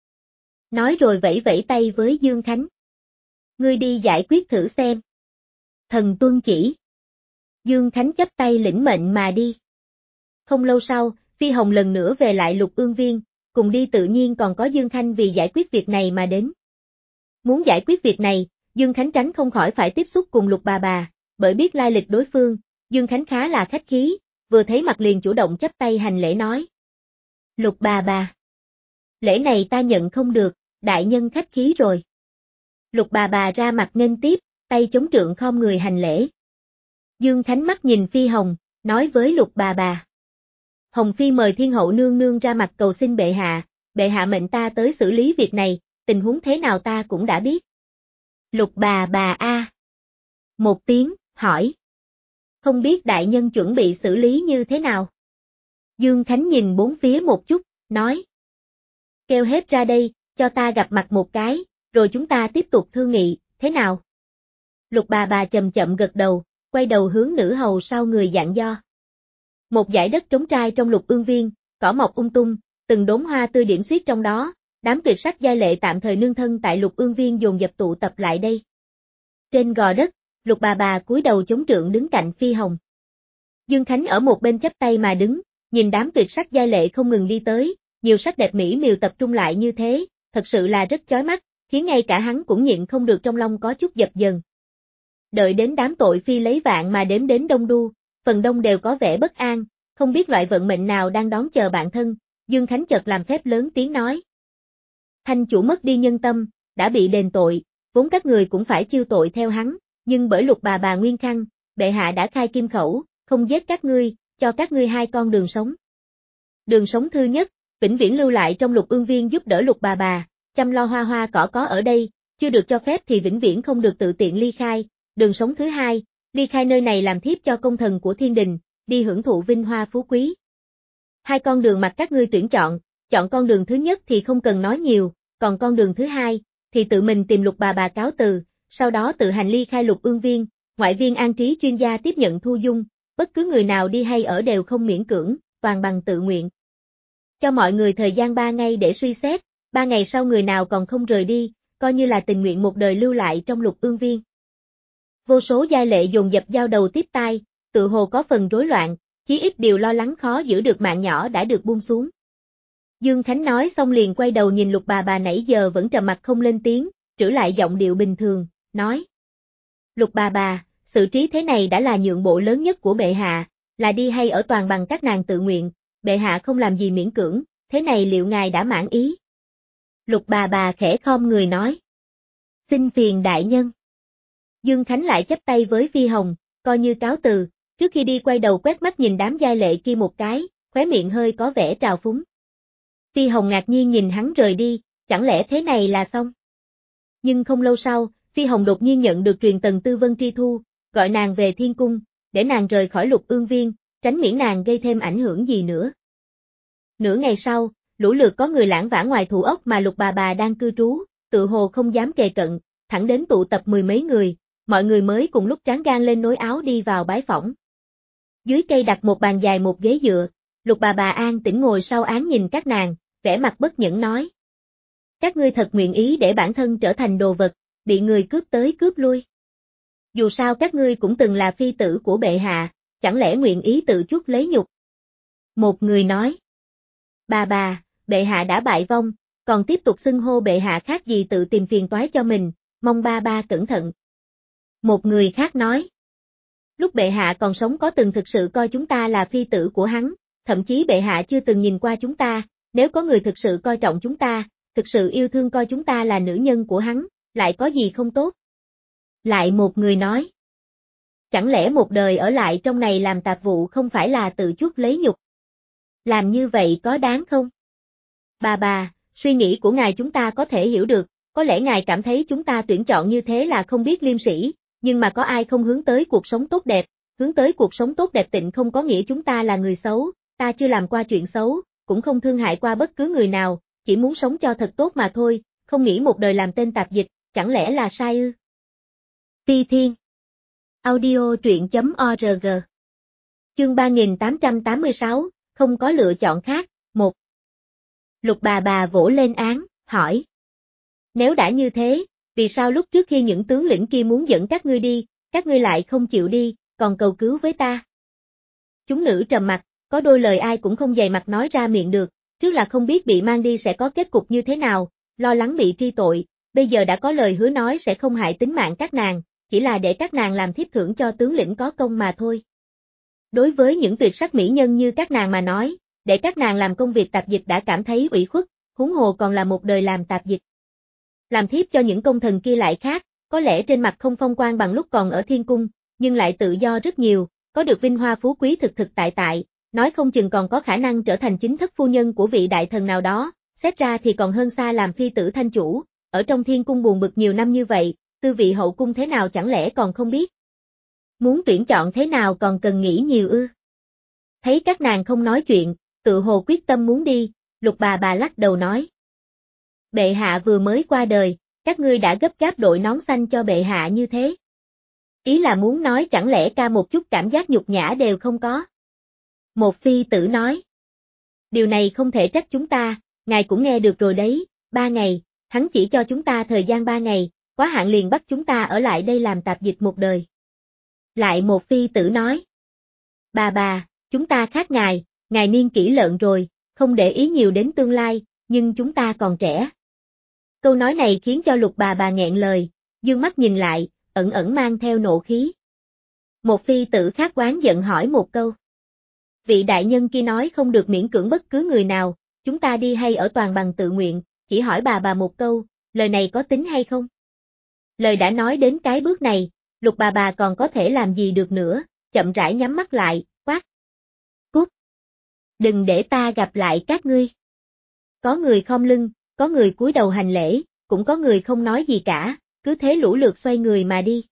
S1: Nói rồi vẫy vẫy tay với Dương Khánh. Ngươi đi giải quyết thử xem. Thần tuân chỉ. Dương Khánh chấp tay lĩnh mệnh mà đi. Không lâu sau, Phi Hồng lần nữa về lại Lục Ương Viên, cùng đi tự nhiên còn có Dương Khánh vì giải quyết việc này mà đến. Muốn giải quyết việc này, Dương Khánh tránh không khỏi phải tiếp xúc cùng Lục bà bà, bởi biết lai lịch đối phương, Dương Khánh khá là khách khí, vừa thấy mặt liền chủ động chấp tay hành lễ nói. Lục bà bà. Lễ này ta nhận không được, đại nhân khách khí rồi. Lục bà bà ra mặt nghênh tiếp, tay chống trượng khom người hành lễ. Dương Khánh mắt nhìn Phi Hồng, nói với Lục bà bà. Hồng Phi mời Thiên hậu nương nương ra mặt cầu xin bệ hạ, bệ hạ mệnh ta tới xử lý việc này, tình huống thế nào ta cũng đã biết. Lục bà bà a. Một tiếng, hỏi. Không biết đại nhân chuẩn bị xử lý như thế nào? Dương Khánh nhìn bốn phía một chút, nói. Kêu hết ra đây, cho ta gặp mặt một cái, rồi chúng ta tiếp tục thương nghị, thế nào? Lục bà bà chậm chậm gật đầu, quay đầu hướng nữ hầu sau người dặn dò. Một dải đất trống trải trong Lục Ương Viên, cỏ mọc ung tung, từng đốm hoa tươi điểm xuyết trong đó, đám tuyệt sắc giai lệ tạm thời nương thân tại Lục Ương Viên dồn dập tụ tập lại đây. Trên gò đất, Lục bà bà cúi đầu chống trượng đứng cạnh Phi Hồng. Dương Khánh ở một bên chắp tay mà đứng, nhìn đám tuyệt sắc giai lệ không ngừng đi tới, nhiều sắc đẹp mỹ miều tập trung lại như thế, thật sự là rất chói mắt, khiến ngay cả hắn cũng nhịn không được trong lòng có chút dập dần. Đợi đến đám tội phi lấy vạn mà đếm đến đông đu, phần đông đều có vẻ bất an, không biết loại vận mệnh nào đang đón chờ bạn thân, Dương Khánh chợt làm phép lớn tiếng nói. Thanh chủ mất đi nhân tâm, đã bị đền tội, vốn các người cũng phải chiêu tội theo hắn, nhưng bởi Lục bà bà nguyên khăn, bệ hạ đã khai kim khẩu, không giết các ngươi, cho các ngươi hai con đường sống. Đường sống thứ nhất, vĩnh viễn lưu lại trong Lục Ương Viên giúp đỡ Lục bà bà, chăm lo hoa hoa cỏ có ở đây, chưa được cho phép thì vĩnh viễn không được tự tiện ly khai. Đường sống thứ hai, ly khai nơi này làm thiếp cho công thần của thiên đình, đi hưởng thụ vinh hoa phú quý. Hai con đường mặc các ngươi tuyển chọn, chọn con đường thứ nhất thì không cần nói nhiều, còn con đường thứ hai, thì tự mình tìm Lục bà bà cáo từ, sau đó tự hành ly khai Lục Ương Viên, ngoại viên an trí chuyên gia tiếp nhận thu dung, bất cứ người nào đi hay ở đều không miễn cưỡng, toàn bằng tự nguyện. Cho mọi người thời gian ba ngày để suy xét, ba ngày sau người nào còn không rời đi, coi như là tình nguyện một đời lưu lại trong Lục Ương Viên. Vô số giai lệ dồn dập giao đầu tiếp tai, tự hồ có phần rối loạn, chí ít điều lo lắng khó giữ được mạng nhỏ đã được buông xuống. Dương Khánh nói xong liền quay đầu nhìn Lục bà bà nãy giờ vẫn trầm mặc không lên tiếng, trữ lại giọng điệu bình thường, nói. Lục bà bà, xử trí thế này đã là nhượng bộ lớn nhất của bệ hạ, là đi hay ở toàn bằng các nàng tự nguyện, bệ hạ không làm gì miễn cưỡng, thế này liệu ngài đã mãn ý? Lục bà bà khẽ khom người nói. Xin phiền đại nhân. Dương Khánh lại chắp tay với Phi Hồng, coi như cáo từ, trước khi đi quay đầu quét mắt nhìn đám giai lệ kia một cái, khóe miệng hơi có vẻ trào phúng. Phi Hồng ngạc nhiên nhìn hắn rời đi, chẳng lẽ thế này là xong? Nhưng không lâu sau, Phi Hồng đột nhiên nhận được truyền tần Tư Vân Tri Thu, gọi nàng về thiên cung, để nàng rời khỏi Lục Ương Viên, tránh miễn nàng gây thêm ảnh hưởng gì nữa. Nửa ngày sau, lũ lượt có người lãng vã ngoài thủ ốc mà Lục bà bà đang cư trú, tự hồ không dám kề cận, thẳng đến tụ tập mười mấy người, mọi người mới cùng lúc tráng gan lên nối áo đi vào bái phỏng. Dưới cây đặt một bàn dài một ghế dựa, Lục bà bà an tĩnh ngồi sau án nhìn các nàng, vẻ mặt bất nhẫn nói. Các ngươi thật nguyện ý để bản thân trở thành đồ vật, bị người cướp tới cướp lui. Dù sao các ngươi cũng từng là phi tử của bệ hạ, chẳng lẽ nguyện ý tự chuốc lấy nhục? Một người nói. Bà bà, bệ hạ đã bại vong, còn tiếp tục xưng hô bệ hạ khác gì tự tìm phiền toái cho mình, mong ba ba cẩn thận. Một người khác nói. Lúc bệ hạ còn sống có từng thực sự coi chúng ta là phi tử của hắn, thậm chí bệ hạ chưa từng nhìn qua chúng ta, nếu có người thực sự coi trọng chúng ta, thực sự yêu thương coi chúng ta là nữ nhân của hắn, lại có gì không tốt? Lại một người nói. Chẳng lẽ một đời ở lại trong này làm tạp vụ không phải là tự chuốc lấy nhục? Làm như vậy có đáng không? Bà bà, suy nghĩ của ngài chúng ta có thể hiểu được, có lẽ ngài cảm thấy chúng ta tuyển chọn như thế là không biết liêm sỉ, nhưng mà có ai không hướng tới cuộc sống tốt đẹp, hướng tới cuộc sống tốt đẹp tịnh không có nghĩa chúng ta là người xấu, ta chưa làm qua chuyện xấu, cũng không thương hại qua bất cứ người nào, chỉ muốn sống cho thật tốt mà thôi, không nghĩ một đời làm tên tạp dịch, chẳng lẽ là sai ư? Phi Thiên Audio truyện.org Chương ba nghìn tám trăm tám mươi sáu, không có lựa chọn khác, một. Lục bà bà vỗ lên án, hỏi. Nếu đã như thế, vì sao lúc trước khi những tướng lĩnh kia muốn dẫn các ngươi đi, các ngươi lại không chịu đi, còn cầu cứu với ta? Chúng nữ trầm mặt, có đôi lời ai cũng không dày mặt nói ra miệng được, trước là không biết bị mang đi sẽ có kết cục như thế nào, lo lắng bị tri tội, bây giờ đã có lời hứa nói sẽ không hại tính mạng các nàng, chỉ là để các nàng làm thiếp thưởng cho tướng lĩnh có công mà thôi. Đối với những tuyệt sắc mỹ nhân như các nàng mà nói, để các nàng làm công việc tạp dịch đã cảm thấy ủy khuất, huống hồ còn là một đời làm tạp dịch. Làm thiếp cho những công thần kia lại khác, có lẽ trên mặt không phong quang bằng lúc còn ở thiên cung, nhưng lại tự do rất nhiều, có được vinh hoa phú quý thực thực tại tại, nói không chừng còn có khả năng trở thành chính thức phu nhân của vị đại thần nào đó, xét ra thì còn hơn xa làm phi tử thanh chủ, ở trong thiên cung buồn bực nhiều năm như vậy, tư vị hậu cung thế nào chẳng lẽ còn không biết. Muốn tuyển chọn thế nào còn cần nghĩ nhiều ư. Thấy các nàng không nói chuyện, tự hồ quyết tâm muốn đi, Lục bà bà lắc đầu nói. Bệ hạ vừa mới qua đời, các ngươi đã gấp gáp đội nón xanh cho bệ hạ như thế. Ý là muốn nói chẳng lẽ ca một chút cảm giác nhục nhã đều không có. Một phi tử nói. Điều này không thể trách chúng ta, ngài cũng nghe được rồi đấy, ba ngày, hắn chỉ cho chúng ta thời gian ba ngày, quá hạn liền bắt chúng ta ở lại đây làm tạp dịch một đời. Lại một phi tử nói. Bà bà, chúng ta khác ngài, ngài niên kỷ lợn rồi, không để ý nhiều đến tương lai, nhưng chúng ta còn trẻ. Câu nói này khiến cho Lục bà bà nghẹn lời, dương mắt nhìn lại, ẩn ẩn mang theo nộ khí. Một phi tử khác oán giận hỏi một câu. Vị đại nhân kia nói không được miễn cưỡng bất cứ người nào, chúng ta đi hay ở toàn bằng tự nguyện, chỉ hỏi bà bà một câu, lời này có tính hay không? Lời đã nói đến cái bước này, Lục bà bà còn có thể làm gì được nữa, chậm rãi nhắm mắt lại, quát. Cút! Đừng để ta gặp lại các ngươi. Có người khom lưng, có người cúi đầu hành lễ, cũng có người không nói gì cả, cứ thế lũ lượt xoay người mà đi.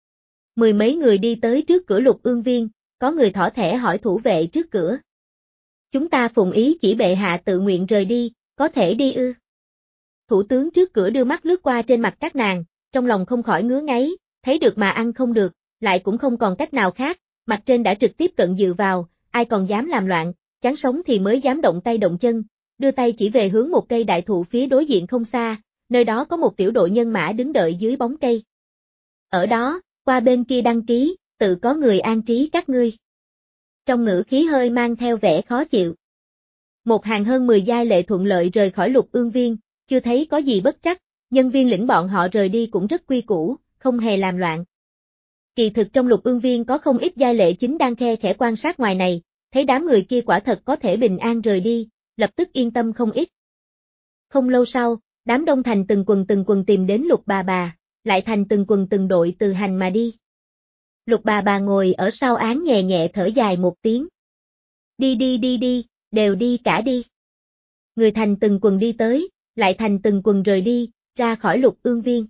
S1: Mười mấy người đi tới trước cửa Lục Ương Viên, có người thỏ thẻ hỏi thủ vệ trước cửa. Chúng ta phụng ý chỉ bệ hạ tự nguyện rời đi, có thể đi ư? Thủ tướng trước cửa đưa mắt lướt qua trên mặt các nàng, trong lòng không khỏi ngứa ngáy, thấy được mà ăn không được, lại cũng không còn cách nào khác, mặt trên đã trực tiếp cận dự vào, ai còn dám làm loạn, chán sống thì mới dám động tay động chân, đưa tay chỉ về hướng một cây đại thụ phía đối diện không xa, nơi đó có một tiểu đội nhân mã đứng đợi dưới bóng cây. Ở đó, qua bên kia đăng ký, tự có người an trí các ngươi. Trong ngữ khí hơi mang theo vẻ khó chịu. Một hàng hơn mười giai lệ thuận lợi rời khỏi Lục Ương Viên, chưa thấy có gì bất trắc, nhân viên lĩnh bọn họ rời đi cũng rất quy củ, không hề làm loạn. Kỳ thực trong Lục Ương Viên có không ít giai lệ chính đang khe khẽ quan sát ngoài này, thấy đám người kia quả thật có thể bình an rời đi, lập tức yên tâm không ít. Không lâu sau, đám đông thành từng quần từng quần tìm đến Lục bà bà, lại thành từng quần từng đội từ hành mà đi. Lục bà bà ngồi ở sau án nhẹ nhẹ thở dài một tiếng. Đi đi đi đi, đều đi cả đi. Người thành từng quần đi tới, lại thành từng quần rời đi, ra khỏi Lục Ương Viên.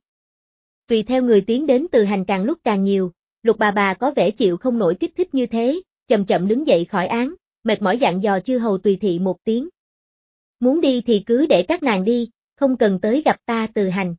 S1: Tùy theo người tiến đến từ hành càng lúc càng nhiều, Lục bà bà có vẻ chịu không nổi kích thích như thế, chậm chậm đứng dậy khỏi án, mệt mỏi dặn dò chư hầu tùy thị một tiếng. Muốn đi thì cứ để các nàng đi, không cần tới gặp ta từ hành.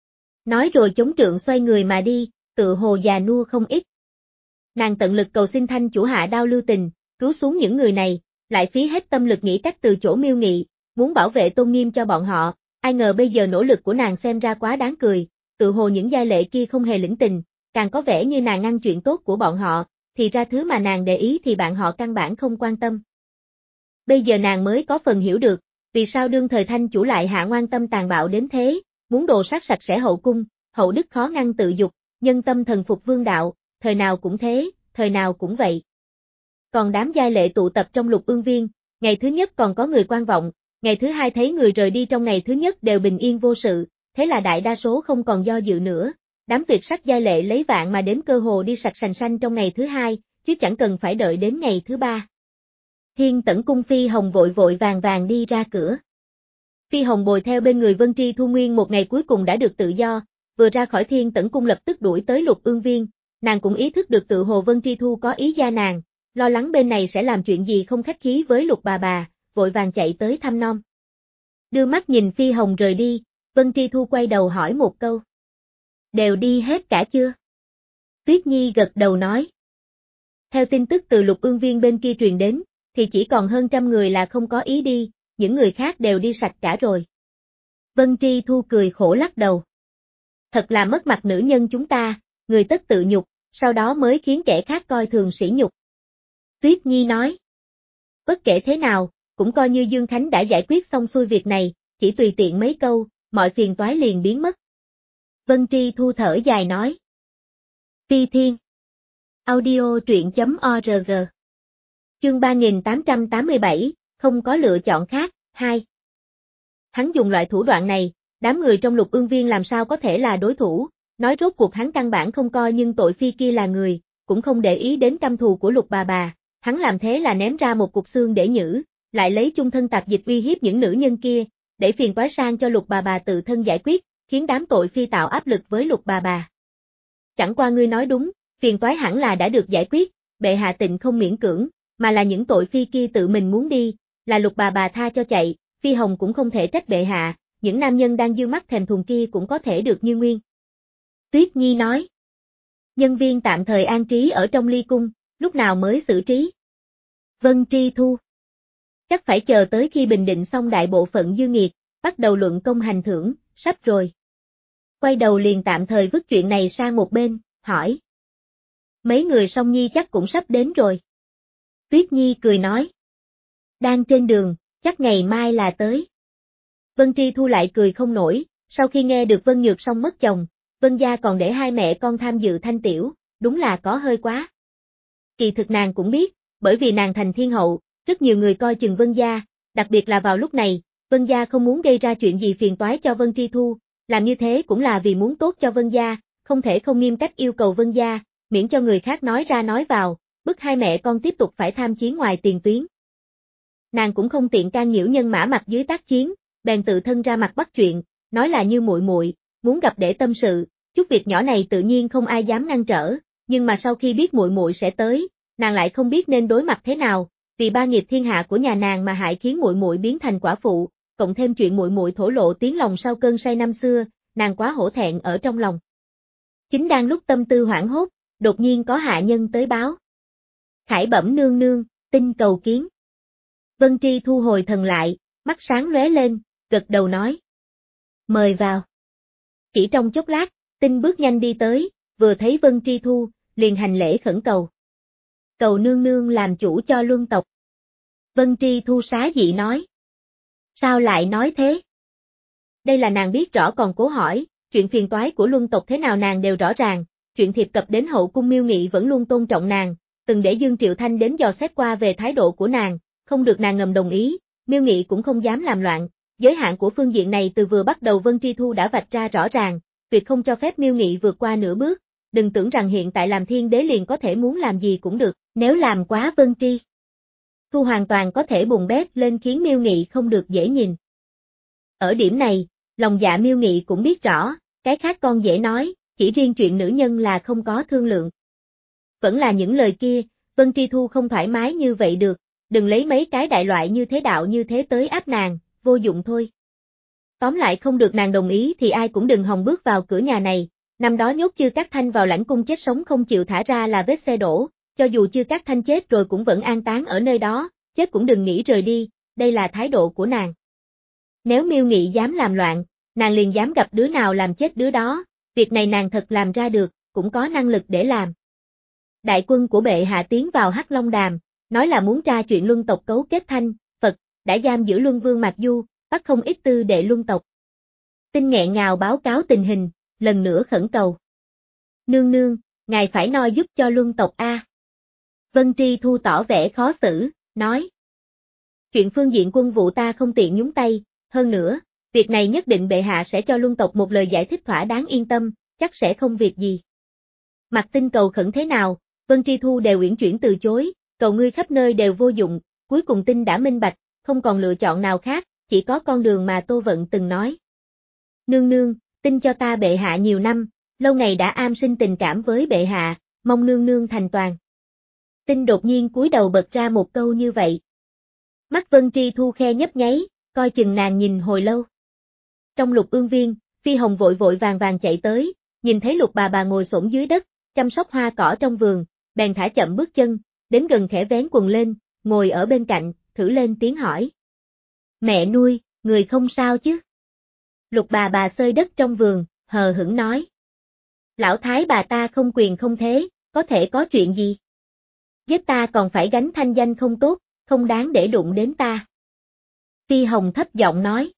S1: Nói rồi chống trượng xoay người mà đi, tự hồ già nua không ít. Nàng tận lực cầu xin thanh chủ hạ đao lưu tình, cứu xuống những người này, lại phí hết tâm lực nghĩ cách từ chỗ miêu nghị, muốn bảo vệ tôn nghiêm cho bọn họ, ai ngờ bây giờ nỗ lực của nàng xem ra quá đáng cười, tự hồ những giai lệ kia không hề lĩnh tình, càng có vẻ như nàng ngăn chuyện tốt của bọn họ, thì ra thứ mà nàng để ý thì bạn họ căn bản không quan tâm. Bây giờ nàng mới có phần hiểu được, vì sao đương thời thanh chủ lại hạ ngoan tâm tàn bạo đến thế, muốn đồ sát sạch sẽ hậu cung, hậu đức khó ngăn tự dục, nhân tâm thần phục vương đạo, thời nào cũng thế, thời nào cũng vậy. Còn đám giai lệ tụ tập trong Lục Ương Viên, ngày thứ nhất còn có người quan vọng, ngày thứ hai thấy người rời đi trong ngày thứ nhất đều bình yên vô sự, thế là đại đa số không còn do dự nữa, đám tuyệt sắc giai lệ lấy vạn mà đến cơ hồ đi sạch sành xanh trong ngày thứ hai, chứ chẳng cần phải đợi đến ngày thứ ba. Thiên Tẩn Cung Phi Hồng vội vội vàng vàng đi ra cửa. Phi Hồng bồi theo bên người Vân Tri Thu Nguyên một ngày cuối cùng đã được tự do, vừa ra khỏi Thiên Tẩn Cung lập tức đuổi tới Lục Ương Viên, nàng cũng ý thức được tự hồ Vân Tri Thu có ý gia nàng, lo lắng bên này sẽ làm chuyện gì không khách khí với Lục bà bà, vội vàng chạy tới thăm nom. Đưa mắt nhìn Phi Hồng rời đi, Vân Tri Thu quay đầu hỏi một câu. Đều đi hết cả chưa? Tuyết Nhi gật đầu nói. Theo tin tức từ Lục Ương Viên bên kia truyền đến, thì chỉ còn hơn trăm người là không có ý đi, những người khác đều đi sạch cả rồi. Vân Tri Thu cười khổ lắc đầu. Thật là mất mặt nữ nhân chúng ta, người tất tự nhục, sau đó mới khiến kẻ khác coi thường sỉ nhục. Tuyết Nhi nói. Bất kể thế nào, cũng coi như Dương Khánh đã giải quyết xong xuôi việc này, chỉ tùy tiện mấy câu, mọi phiền toái liền biến mất. Vân Tri Thu thở dài nói. Phi Thiên. Audio truyện chấm org. Chương ba nghìn tám trăm tám mươi bảy, không có lựa chọn khác, hai. Hắn dùng loại thủ đoạn này, đám người trong Lục Ương Viên làm sao có thể là đối thủ, nói rốt cuộc hắn căn bản không coi nhưng tội phi kia là người, cũng không để ý đến căm thù của Lục bà bà, hắn làm thế là ném ra một cục xương để nhử, lại lấy chung thân tạp dịch uy hiếp những nữ nhân kia, để phiền toái sang cho Lục bà bà tự thân giải quyết, khiến đám tội phi tạo áp lực với Lục bà bà. Chẳng qua ngươi nói đúng, phiền toái hẳn là đã được giải quyết, bệ hạ tịnh không miễn cưỡng, mà là những tội phi kia tự mình muốn đi, là Lục bà bà tha cho chạy, Phi Hồng cũng không thể trách bệ hạ, những nam nhân đang dương mắt thèm thuồng kia cũng có thể được như nguyên. Tuyết Nhi nói. Nhân viên tạm thời an trí ở trong ly cung, lúc nào mới xử trí? Vân Tri Thu. Chắc phải chờ tới khi bình định xong đại bộ phận dư nghiệt, bắt đầu luận công hành thưởng, sắp rồi. Quay đầu liền tạm thời vứt chuyện này sang một bên, hỏi. Mấy người Song Nhi chắc cũng sắp đến rồi. Tuyết Nhi cười nói. Đang trên đường, chắc ngày mai là tới. Vân Tri Thu lại cười không nổi, sau khi nghe được Vân Nhược Song mất chồng, Vân gia còn để hai mẹ con tham dự thanh tiểu, đúng là có hơi quá. Kỳ thực nàng cũng biết, bởi vì nàng thành thiên hậu, rất nhiều người coi chừng Vân gia, đặc biệt là vào lúc này, Vân gia không muốn gây ra chuyện gì phiền toái cho Vân Tri Thu, làm như thế cũng là vì muốn tốt cho Vân gia, không thể không nghiêm cách yêu cầu Vân gia, miễn cho người khác nói ra nói vào, bức hai mẹ con tiếp tục phải tham chiến ngoài tiền tuyến. Nàng cũng không tiện can nhiễu nhân mã mặt dưới tác chiến, bèn tự thân ra mặt bắt chuyện, nói là như muội muội, muốn gặp để tâm sự, chút việc nhỏ này tự nhiên không ai dám ngăn trở, nhưng mà sau khi biết muội muội sẽ tới, nàng lại không biết nên đối mặt thế nào, vì ba nghiệp thiên hạ của nhà nàng mà hại khiến muội muội biến thành quả phụ, cộng thêm chuyện muội muội thổ lộ tiếng lòng sau cơn say năm xưa, nàng quá hổ thẹn ở trong lòng. Chính đang lúc tâm tư hoảng hốt, đột nhiên có hạ nhân tới báo. Khải bẩm nương nương, tin cầu kiến. Vân Tri thu hồi thần lại, mắt sáng lóe lên, gật đầu nói. Mời vào. Chỉ trong chốc lát, Tinh bước nhanh đi tới, vừa thấy Vân Tri Thu, liền hành lễ khẩn cầu. Cầu nương nương làm chủ cho Luân tộc. Vân Tri Thu xá dị nói. Sao lại nói thế? Đây là nàng biết rõ còn cố hỏi, chuyện phiền toái của Luân tộc thế nào nàng đều rõ ràng, chuyện thiệp cập đến hậu cung Miêu Nghị vẫn luôn tôn trọng nàng, từng để Dương Triệu Thanh đến dò xét qua về thái độ của nàng, không được nàng ngầm đồng ý, Miêu Nghị cũng không dám làm loạn, giới hạn của phương diện này từ vừa bắt đầu Vân Tri Thu đã vạch ra rõ ràng, tuyệt không cho phép Miêu Nghị vượt qua nửa bước, đừng tưởng rằng hiện tại làm thiên đế liền có thể muốn làm gì cũng được, nếu làm quá Vân Tri Thu hoàn toàn có thể bùng bét lên khiến Miêu Nghị không được dễ nhìn. Ở điểm này, lòng dạ Miêu Nghị cũng biết rõ, cái khác con dễ nói, chỉ riêng chuyện nữ nhân là không có thương lượng. Vẫn là những lời kia, Vân Tri Thu không thoải mái như vậy được, đừng lấy mấy cái đại loại như thế đạo như thế tới áp nàng, vô dụng thôi. Tóm lại không được nàng đồng ý thì ai cũng đừng hòng bước vào cửa nhà này, năm đó nhốt Chư Cát Thanh vào lãnh cung chết sống không chịu thả ra là vết xe đổ, cho dù Chư Cát Thanh chết rồi cũng vẫn an táng ở nơi đó, chết cũng đừng nghĩ rời đi, đây là thái độ của nàng. Nếu Miêu Nghị dám làm loạn, nàng liền dám gặp đứa nào làm chết đứa đó, việc này nàng thật làm ra được, cũng có năng lực để làm. Đại quân của bệ hạ tiến vào Hắc Long Đàm, nói là muốn tra chuyện Luân tộc cấu kết Thanh, Phật, đã giam giữ Luân Vương Mạc Du, bắt không ít tư đệ Luân tộc. Tinh nghẹn ngào báo cáo tình hình, lần nữa khẩn cầu. Nương nương, ngài phải noi giúp cho Luân tộc a. Vân Tri Thu tỏ vẻ khó xử, nói. Chuyện phương diện quân vụ ta không tiện nhúng tay, hơn nữa, việc này nhất định bệ hạ sẽ cho Luân tộc một lời giải thích thỏa đáng yên tâm, chắc sẽ không việc gì. Mặt Tinh cầu khẩn thế nào, Vân Tri Thu đều uyển chuyển từ chối, cầu ngươi khắp nơi đều vô dụng, cuối cùng Tinh đã minh bạch, không còn lựa chọn nào khác, chỉ có con đường mà Tô Vận từng nói. Nương nương, Tinh cho ta bệ hạ nhiều năm, lâu ngày đã am sinh tình cảm với bệ hạ, mong nương nương thành toàn. Tinh đột nhiên cúi đầu bật ra một câu như vậy. Mắt Vân Tri Thu khe nhấp nháy, coi chừng nàng nhìn hồi lâu. Trong Lục Ương Viên, Phi Hồng vội vội vàng vàng chạy tới, nhìn thấy Lục bà bà ngồi xổm dưới đất, chăm sóc hoa cỏ trong vườn, bèn thả chậm bước chân, đến gần khẽ vén quần lên, ngồi ở bên cạnh, thử lên tiếng hỏi. Mẹ nuôi, người không sao chứ? Lục bà bà xơi đất trong vườn, hờ hững nói. Lão thái bà ta không quyền không thế, có thể có chuyện gì? Giết ta còn phải gánh thanh danh không tốt, không đáng để đụng đến ta. Phi Hồng thấp giọng nói.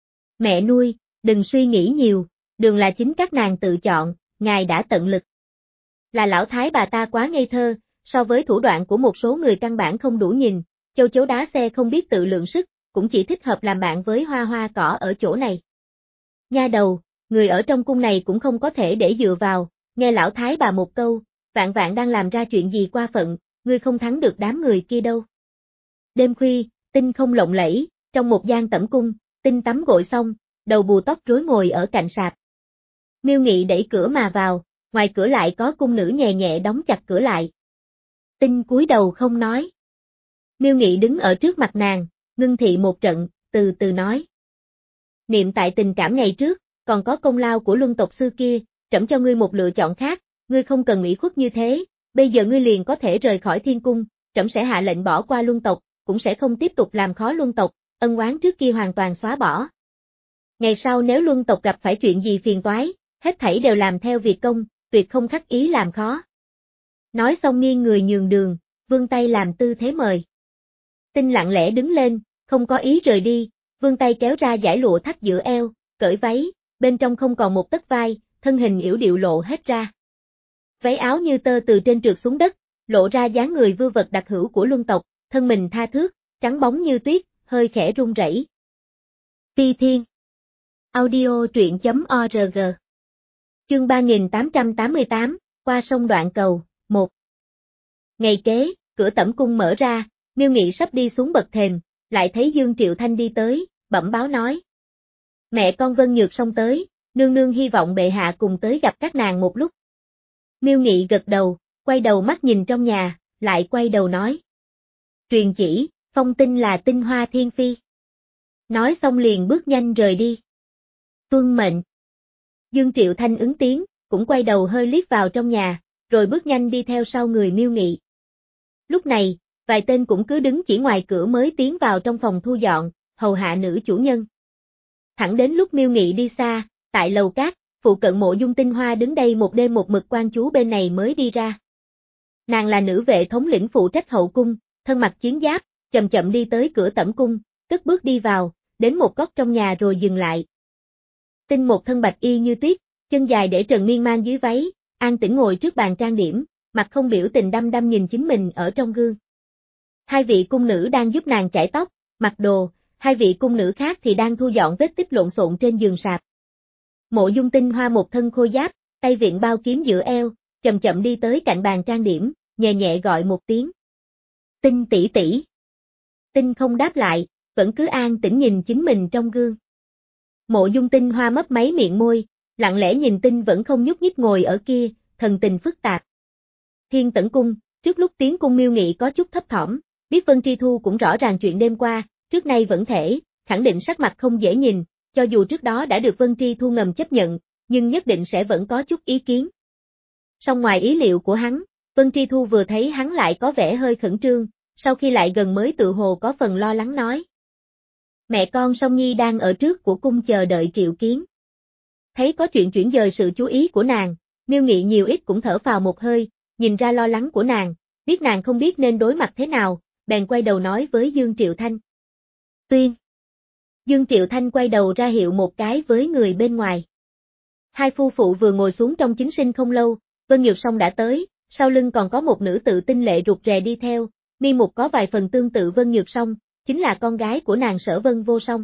S1: Mẹ nuôi, đừng suy nghĩ nhiều, đường là chính các nàng tự chọn, ngài đã tận lực. Là lão thái bà ta quá ngây thơ, so với thủ đoạn của một số người căn bản không đủ nhìn, châu chấu đá xe không biết tự lượng sức, cũng chỉ thích hợp làm bạn với hoa hoa cỏ ở chỗ này. Nha đầu, người ở trong cung này cũng không có thể để dựa vào, nghe lão thái bà một câu, vạn vạn đang làm ra chuyện gì qua phận, ngươi không thắng được đám người kia đâu. Đêm khuya, Tinh không lộng lẫy, trong một gian tẩm cung, Tinh tắm gội xong, đầu bù tóc rối ngồi ở cạnh sạp. Miêu Nghị đẩy cửa mà vào, ngoài cửa lại có cung nữ nhẹ nhẹ đóng chặt cửa lại. Tinh cúi đầu không nói. Miêu Nghị đứng ở trước mặt nàng, ngưng thị một trận, từ từ nói. Niệm tại tình cảm ngày trước, còn có công lao của luân tộc xưa kia, trẫm cho ngươi một lựa chọn khác, ngươi không cần ủy khuất như thế, bây giờ ngươi liền có thể rời khỏi thiên cung, trẫm sẽ hạ lệnh bỏ qua luân tộc, cũng sẽ không tiếp tục làm khó luân tộc, ân oán trước kia hoàn toàn xóa bỏ. Ngày sau nếu luân tộc gặp phải chuyện gì phiền toái, hết thảy đều làm theo việc công, tuyệt không khắc ý làm khó. Nói xong nghiêng người nhường đường, vươn tay làm tư thế mời. Tinh lặng lẽ đứng lên, không có ý rời đi, vươn tay kéo ra dải lụa thắt giữa eo, cởi váy, bên trong không còn một tấc vai, thân hình yểu điệu lộ hết ra. Váy áo như tơ từ trên trượt xuống đất, lộ ra dáng người vưu vật đặc hữu của luân tộc, thân mình tha thước, trắng bóng như tuyết, hơi khẽ run rẩy. Phi Thiên Audio truyện chấm org Chương ba nghìn tám trăm tám mươi tám, qua sông đoạn cầu, một. Ngày kế, cửa tẩm cung mở ra, Miêu Nghị sắp đi xuống bậc thềm, lại thấy Dương Triệu Thanh đi tới, bẩm báo nói. Mẹ con Vân Nhược Song tới, nương nương hy vọng bệ hạ cùng tới gặp các nàng một lúc. Miêu Nghị gật đầu, quay đầu mắt nhìn trong nhà, lại quay đầu nói. Truyền chỉ, phong tinh là Tinh Hoa Thiên Phi. Nói xong liền bước nhanh rời đi. Tuân mệnh. Dương Triệu Thanh ứng tiếng, cũng quay đầu hơi liếc vào trong nhà, rồi bước nhanh đi theo sau người Miêu Nghị. Lúc này, vài tên cũng cứ đứng chỉ ngoài cửa mới tiến vào trong phòng thu dọn, hầu hạ nữ chủ nhân. Thẳng đến lúc Miêu Nghị đi xa, tại lầu cát, phụ cận Mộ Dung Tinh Hoa đứng đây một đêm một mực quan chú bên này mới đi ra. Nàng là nữ vệ thống lĩnh phụ trách hậu cung, thân mặc chiến giáp, chậm chậm đi tới cửa tẩm cung, cất bước đi vào, đến một góc trong nhà rồi dừng lại. Tinh một thân bạch y như tuyết, chân dài để trần miên man dưới váy, an tĩnh ngồi trước bàn trang điểm, mặt không biểu tình đăm đăm nhìn chính mình ở trong gương. Hai vị cung nữ đang giúp nàng chải tóc, mặc đồ, hai vị cung nữ khác thì đang thu dọn vết tích lộn xộn trên giường sạp. Mộ Dung Tinh Hoa một thân khôi giáp, tay viện bao kiếm giữa eo, chậm chậm đi tới cạnh bàn trang điểm, nhẹ nhẹ gọi một tiếng. Tinh tỷ tỷ. Tinh không đáp lại, vẫn cứ an tĩnh nhìn chính mình trong gương. Mộ Dung Tinh Hoa mấp máy miệng môi, lặng lẽ nhìn Tinh vẫn không nhúc nhích ngồi ở kia, thần tình phức tạp. Thiên Tẩn Cung, trước lúc tiến cung Miêu Nghị có chút thấp thỏm, biết Vân Tri Thu cũng rõ ràng chuyện đêm qua, trước nay vẫn thể, khẳng định sắc mặt không dễ nhìn, cho dù trước đó đã được Vân Tri Thu ngầm chấp nhận, nhưng nhất định sẽ vẫn có chút ý kiến. Song ngoài ý liệu của hắn, Vân Tri Thu vừa thấy hắn lại có vẻ hơi khẩn trương, sau khi lại gần mới tự hồ có phần lo lắng nói. Mẹ con Song Nhi đang ở trước của cung chờ đợi triệu kiến. Thấy có chuyện chuyển dời sự chú ý của nàng, Miêu Nghị nhiều ít cũng thở phào một hơi, nhìn ra lo lắng của nàng, biết nàng không biết nên đối mặt thế nào, bèn quay đầu nói với Dương Triệu Thanh. Tuyên. Dương Triệu Thanh quay đầu ra hiệu một cái với người bên ngoài. Hai phu phụ vừa ngồi xuống trong chính sinh không lâu, Vân Nhược Song đã tới, sau lưng còn có một nữ tử tinh lệ rụt rè đi theo, mi mục có vài phần tương tự Vân Nhược Song, chính là con gái của nàng Sở Vân Vô Song.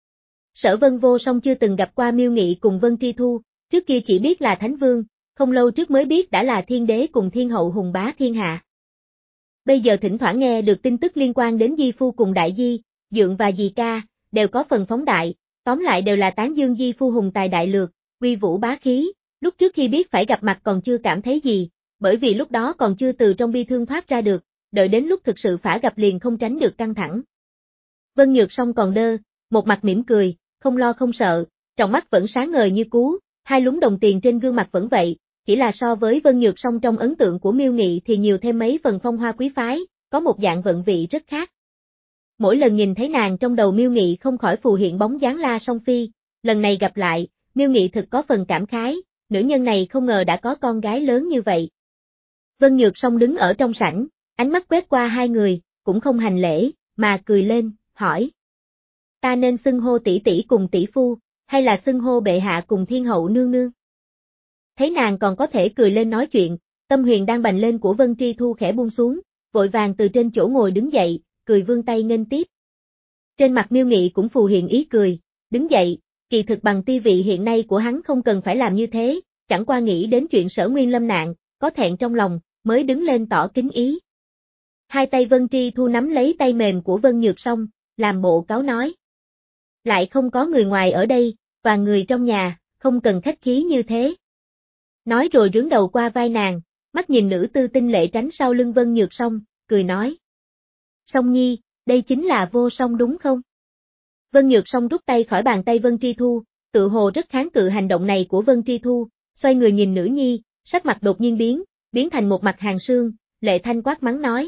S1: Sở Vân Vô Song chưa từng gặp qua Miêu Nghị cùng Vân Tri Thu, trước kia chỉ biết là Thánh Vương, không lâu trước mới biết đã là Thiên Đế cùng Thiên Hậu hùng bá thiên hạ. Bây giờ thỉnh thoảng nghe được tin tức liên quan đến Di Phu cùng Đại Di, Dượng và Dì Ca, đều có phần phóng đại, tóm lại đều là tán dương Di Phu hùng tài đại lược, uy vũ bá khí, lúc trước khi biết phải gặp mặt còn chưa cảm thấy gì, bởi vì lúc đó còn chưa từ trong bi thương thoát ra được, đợi đến lúc thực sự phải gặp liền không tránh được căng thẳng. Vân Nhược Song còn đơ, một mặt mỉm cười, không lo không sợ, trong mắt vẫn sáng ngời như cú, hai lúm đồng tiền trên gương mặt vẫn vậy, chỉ là so với Vân Nhược Song trong ấn tượng của Miêu Nghị thì nhiều thêm mấy phần phong hoa quý phái, có một dạng vận vị rất khác. Mỗi lần nhìn thấy nàng trong đầu Miêu Nghị không khỏi phù hiện bóng dáng La Song Phi, lần này gặp lại, Miêu Nghị thực có phần cảm khái, nữ nhân này không ngờ đã có con gái lớn như vậy. Vân Nhược Song đứng ở trong sảnh, ánh mắt quét qua hai người, cũng không hành lễ, mà cười lên, hỏi. Ta nên xưng hô tỷ tỷ cùng tỷ phu, hay là xưng hô bệ hạ cùng thiên hậu nương nương? Thấy nàng còn có thể cười lên nói chuyện, tâm huyền đang bành lên của Vân Tri Thu khẽ buông xuống, vội vàng từ trên chỗ ngồi đứng dậy, cười vươn tay nghênh tiếp. Trên mặt Miêu Nghị cũng phù hiện ý cười, đứng dậy, kỳ thực bằng ti vị hiện nay của hắn không cần phải làm như thế, chẳng qua nghĩ đến chuyện Sở Nguyên lâm nạn, có thẹn trong lòng, mới đứng lên tỏ kính ý. Hai tay Vân Tri Thu nắm lấy tay mềm của Vân Nhược Song, làm bộ cáo nói. Lại không có người ngoài ở đây, toàn người trong nhà, không cần khách khí như thế. Nói rồi rướn đầu qua vai nàng, mắt nhìn nữ tư tinh lệ tránh sau lưng Vân Nhược Song, cười nói. Song Nhi, đây chính là Vô Song đúng không? Vân Nhược Song rút tay khỏi bàn tay Vân Tri Thu, tự hồ rất kháng cự hành động này của Vân Tri Thu, xoay người nhìn nữ nhi, sắc mặt đột nhiên biến, biến thành một mặt hàn sương, lệ thanh quát mắng nói.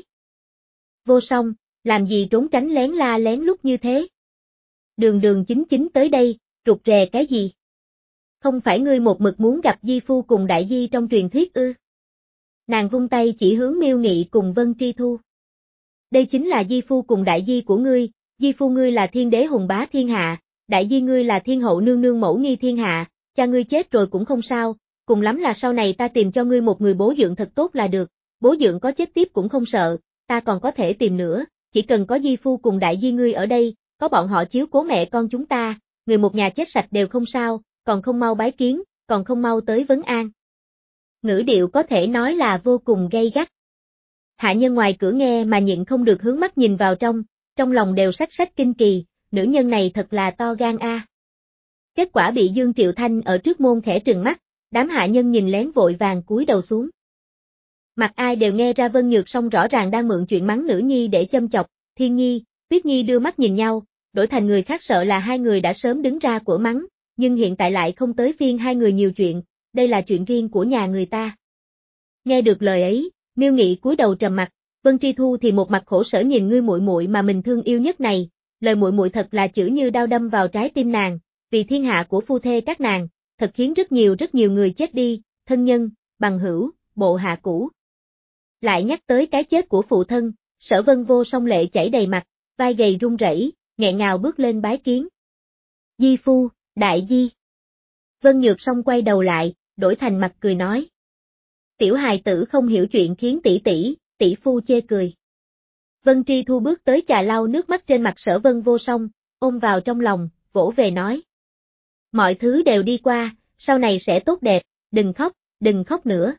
S1: Vô Song, làm gì trốn tránh lén la lén lút như thế? Đường đường chính chính tới đây, rụt rè cái gì? Không phải ngươi một mực muốn gặp Di Phu cùng Đại Di trong truyền thuyết ư? Nàng vung tay chỉ hướng Miêu Nghị cùng Vân Tri Thu. Đây chính là Di Phu cùng Đại Di của ngươi, Di Phu ngươi là thiên đế hùng bá thiên hạ, Đại Di ngươi là thiên hậu nương nương mẫu nghi thiên hạ, cha ngươi chết rồi cũng không sao, cùng lắm là sau này ta tìm cho ngươi một người bố dưỡng thật tốt là được, bố dưỡng có chết tiếp cũng không sợ, ta còn có thể tìm nữa, chỉ cần có Di Phu cùng Đại Di ngươi ở đây, có bọn họ chiếu cố mẹ con chúng ta, người một nhà chết sạch đều không sao, còn không mau bái kiến, còn không mau tới vấn an. Ngữ điệu có thể nói là vô cùng gay gắt. Hạ nhân ngoài cửa nghe mà nhịn không được hướng mắt nhìn vào trong, trong lòng đều sách sách kinh kỳ, nữ nhân này thật là to gan a. Kết quả bị Dương Triệu Thanh ở trước môn khẽ trừng mắt, đám hạ nhân nhìn lén vội vàng cúi đầu xuống. Mặt ai đều nghe ra Vân Nhược Song rõ ràng đang mượn chuyện mắng nữ nhi để châm chọc, Thiên Nhi, Tuyết Nhi đưa mắt nhìn nhau, đổi thành người khác sợ là hai người đã sớm đứng ra của mắng, nhưng hiện tại lại không tới phiên hai người nhiều chuyện, đây là chuyện riêng của nhà người ta. Nghe được lời ấy, Miêu Nghị cúi đầu trầm mặt, Vân Tri Thu thì một mặt khổ sở nhìn ngươi muội muội mà mình thương yêu nhất này, lời muội muội thật là chữ như đao đâm vào trái tim nàng, vì thiên hạ của phu thê các nàng, thật khiến rất nhiều rất nhiều người chết đi, thân nhân, bằng hữu, bộ hạ cũ. Lại nhắc tới cái chết của phụ thân, Sở Vân Vô Song lệ chảy đầy mặt, vai gầy run rẩy, nghẹn ngào bước lên bái kiến. Di Phu, Đại Di. Vân Nhược Song quay đầu lại, đổi thành mặt cười nói. Tiểu hài tử không hiểu chuyện khiến tỷ tỷ, tỷ phu chê cười. Vân Tri Thu bước tới chà lau nước mắt trên mặt Sở Vân Vô Song, ôm vào trong lòng, vỗ về nói. Mọi thứ đều đi qua, sau này sẽ tốt đẹp, đừng khóc, đừng khóc nữa.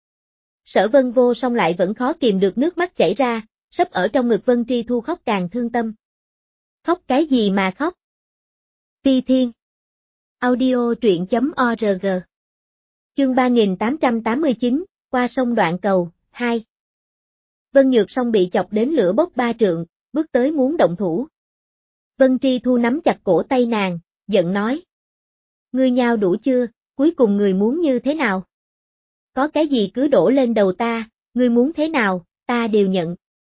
S1: Sở Vân Vô Song lại vẫn khó kìm được nước mắt chảy ra, sắp ở trong ngực Vân Tri Thu khóc càng thương tâm. Khóc cái gì mà khóc? Phi Thiên. Audio truyện chấm org. Chương ba nghìn tám trăm tám mươi chín, qua sông đoạn cầu, hai. Vân Nhược Song bị chọc đến lửa bốc ba trượng, bước tới muốn động thủ. Vân Tri Thu nắm chặt cổ tay nàng, giận nói. Ngươi nhao đủ chưa, cuối cùng người muốn như thế nào? Có cái gì cứ đổ lên đầu ta, ngươi muốn thế nào, ta đều nhận.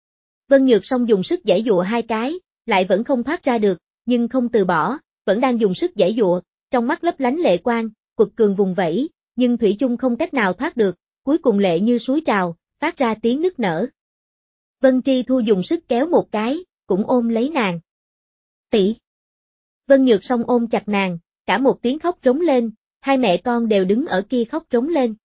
S1: Vân Nhược Song dùng sức giãy giụa hai cái, lại vẫn không thoát ra được, nhưng không từ bỏ, vẫn đang dùng sức giãy giụa, trong mắt lấp lánh lệ quang, quật cường vùng vẫy, nhưng thủy chung không cách nào thoát được, cuối cùng lệ như suối trào, phát ra tiếng nức nở. Vân Tri Thu dùng sức kéo một cái, cũng ôm lấy nàng. Tỷ. Vân Nhược Song ôm chặt nàng, cả một tiếng khóc rống lên, hai mẹ con đều đứng ở kia khóc rống lên.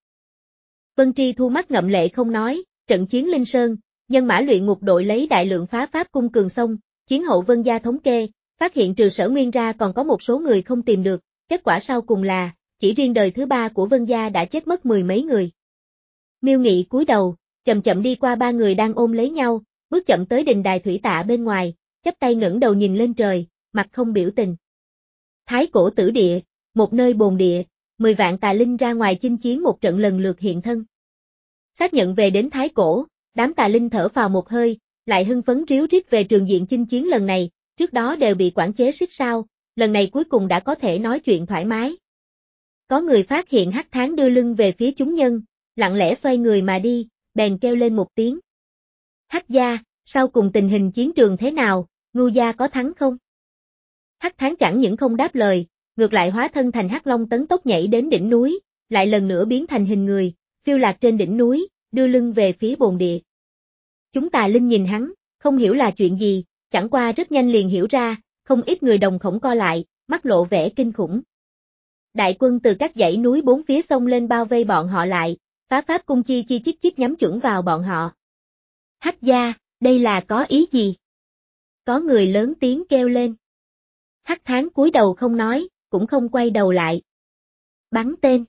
S1: Vân Tri Thu mắt ngậm lệ không nói, trận chiến Linh Sơn, nhân mã luyện ngục đội lấy đại lượng phá pháp cung cường sông, chiến hậu Vân gia thống kê, phát hiện trừ Sở Nguyên ra còn có một số người không tìm được, kết quả sau cùng là, chỉ riêng đời thứ ba của Vân gia đã chết mất mười mấy người. Miêu Nghị cúi đầu, chậm chậm đi qua ba người đang ôm lấy nhau, bước chậm tới đình đài thủy tạ bên ngoài, chắp tay ngẩng đầu nhìn lên trời, mặt không biểu tình. Thái cổ tử địa, một nơi bồn địa, mười vạn tà linh ra ngoài chinh chiến một trận lần lượt hiện thân. Xác nhận về đến Thái cổ, đám tà linh thở phào một hơi, lại hưng phấn ríu rít về trường diện chinh chiến lần này, trước đó đều bị quản chế xích sao, lần này cuối cùng đã có thể nói chuyện thoải mái. Có người phát hiện Hắc Tháng đưa lưng về phía chúng nhân, lặng lẽ xoay người mà đi, bèn kêu lên một tiếng. Hắc gia, sau cùng tình hình chiến trường thế nào, Ngưu gia có thắng không? Hắc Tháng chẳng những không đáp lời, ngược lại hóa thân thành Hắc Long tấn tốc nhảy đến đỉnh núi, lại lần nữa biến thành hình người, phiêu lạc trên đỉnh núi, đưa lưng về phía bồn địa. Chúng tà linh nhìn hắn, không hiểu là chuyện gì, chẳng qua rất nhanh liền hiểu ra, không ít người đồng khổng co lại, mắt lộ vẻ kinh khủng. Đại quân từ các dãy núi bốn phía sông lên bao vây bọn họ lại, phá pháp cung chi chi chít chít nhắm chuẩn vào bọn họ. Hắc gia, đây là có ý gì? Có người lớn tiếng kêu lên. Hắc Tháng cúi đầu không nói, cũng không quay đầu lại. Bắn tên.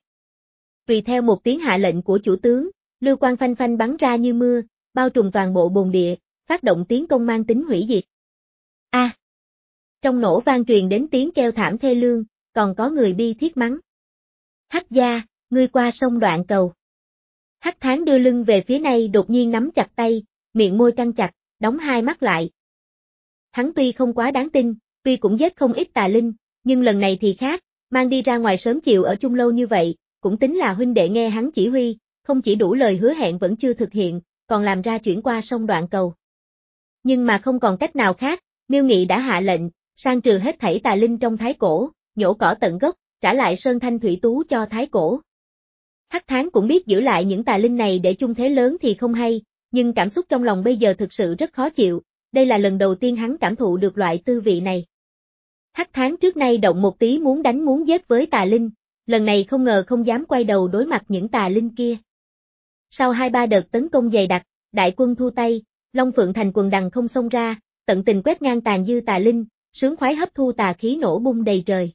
S1: Tùy theo một tiếng hạ lệnh của chủ tướng, lưu quang phanh phanh bắn ra như mưa, bao trùm toàn bộ bồn địa, phát động tiến công mang tính hủy diệt. A! À, trong nổ vang truyền đến tiếng kêu thảm thê lương, còn có người bi thiết mắng. Hắc gia, ngươi qua sông đoạn cầu. Hắc Tháng đưa lưng về phía này đột nhiên nắm chặt tay, miệng môi căng chặt, đóng hai mắt lại. Hắn tuy không quá đáng tin, tuy cũng giết không ít tà linh, nhưng lần này thì khác, mang đi ra ngoài sớm chiều ở chung lâu như vậy, cũng tính là huynh đệ nghe hắn chỉ huy, không chỉ đủ lời hứa hẹn vẫn chưa thực hiện, còn làm ra chuyển qua sông Đoạn Cầu. Nhưng mà không còn cách nào khác, Miêu Nghị đã hạ lệnh, san trừ hết thảy tà linh trong Thái Cổ, nhổ cỏ tận gốc, trả lại Sơn Thanh Thủy Tú cho Thái Cổ. Hắc Thán cũng biết giữ lại những tà linh này để chung thế lớn thì không hay, nhưng cảm xúc trong lòng bây giờ thực sự rất khó chịu, đây là lần đầu tiên hắn cảm thụ được loại tư vị này. Hắc Thán trước nay động một tí muốn đánh muốn giết với tà linh, lần này không ngờ không dám quay đầu đối mặt những tà linh kia. Sau hai ba đợt tấn công dày đặc, đại quân thu tay, Long Phượng Thành quần đằng không xông ra, tận tình quét ngang tàn dư tà linh, sướng khoái hấp thu tà khí nổ bung đầy trời.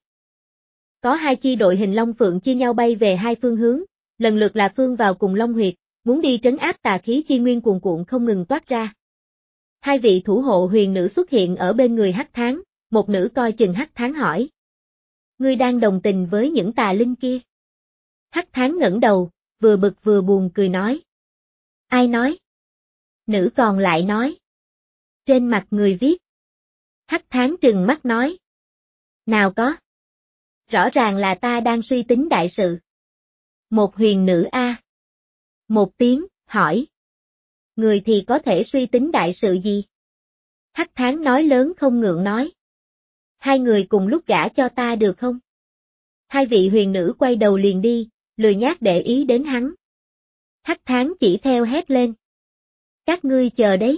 S1: Có hai chi đội hình Long Phượng chia nhau bay về hai phương hướng, lần lượt là phương vào cùng Long Huyệt, muốn đi trấn áp tà khí chi nguyên cuồn cuộn không ngừng toát ra. Hai vị thủ hộ huyền nữ xuất hiện ở bên người Hắc Thán, một nữ coi chừng Hắc Thán hỏi. Ngươi đang đồng tình với những tà linh kia? Hắc Thán ngẩng đầu, vừa bực vừa buồn cười nói. Ai nói? Nữ còn lại nói. Trên mặt người viết. Hắc Thán trừng mắt nói. Nào có. Rõ ràng là ta đang suy tính đại sự. Một huyền nữ a. Một tiếng, hỏi. Người thì có thể suy tính đại sự gì? Hắc Thán nói lớn không ngượng nói. Hai người cùng lúc gả cho ta được không? Hai vị huyền nữ quay đầu liền đi, lười nhác để ý đến hắn. Hắc Thán chỉ theo hét lên. Các ngươi chờ đấy.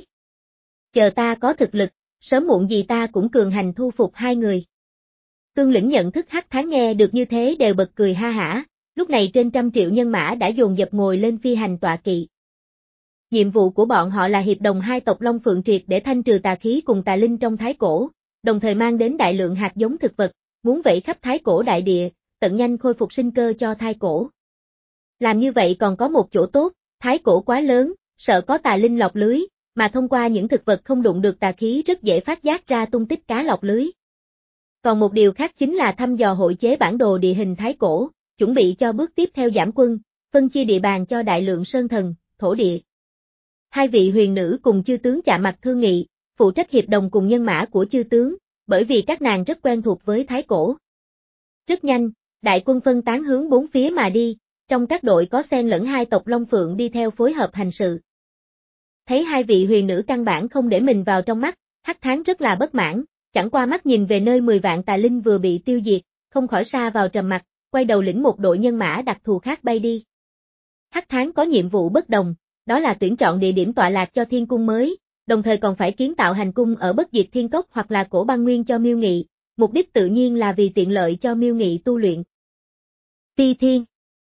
S1: Chờ ta có thực lực, sớm muộn gì ta cũng cường hành thu phục hai người. Cương lĩnh nhận thức Hắc Thán nghe được như thế đều bật cười ha hả, lúc này trên trăm triệu nhân mã đã dồn dập ngồi lên phi hành tọa kỵ. Nhiệm vụ của bọn họ là hiệp đồng hai tộc Long Phượng triệt để thanh trừ tà khí cùng tà linh trong Thái Cổ, đồng thời mang đến đại lượng hạt giống thực vật, muốn vẫy khắp Thái Cổ đại địa, tận nhanh khôi phục sinh cơ cho Thái Cổ. Làm như vậy còn có một chỗ tốt, Thái Cổ quá lớn, sợ có tà linh lọc lưới, mà thông qua những thực vật không đụng được tà khí rất dễ phát giác ra tung tích cá lọc lưới. Còn một điều khác chính là thăm dò hội chế bản đồ địa hình Thái Cổ, chuẩn bị cho bước tiếp theo giảm quân, phân chia địa bàn cho đại lượng sơn thần, thổ địa. Hai vị huyền nữ cùng chư tướng chạm mặt thương nghị, phụ trách hiệp đồng cùng nhân mã của chư tướng, bởi vì các nàng rất quen thuộc với Thái Cổ. Rất nhanh, đại quân phân tán hướng bốn phía mà đi, trong các đội có xen lẫn hai tộc Long Phượng đi theo phối hợp hành sự. Thấy hai vị huyền nữ căn bản không để mình vào trong mắt, Hắc Thán rất là bất mãn, chẳng qua mắt nhìn về nơi mười vạn tà linh vừa bị tiêu diệt, không khỏi sa vào trầm mặc, quay đầu lĩnh một đội nhân mã đặc thù khác bay đi. Hắc Thán có nhiệm vụ bất đồng, đó là tuyển chọn địa điểm tọa lạc cho thiên cung mới, đồng thời còn phải kiến tạo hành cung ở Bất Diệt Thiên Cốc hoặc là Cổ Băng Nguyên cho Miêu Nghị, mục đích tự nhiên là vì tiện lợi cho Miêu Nghị tu luyện. Ti Thiên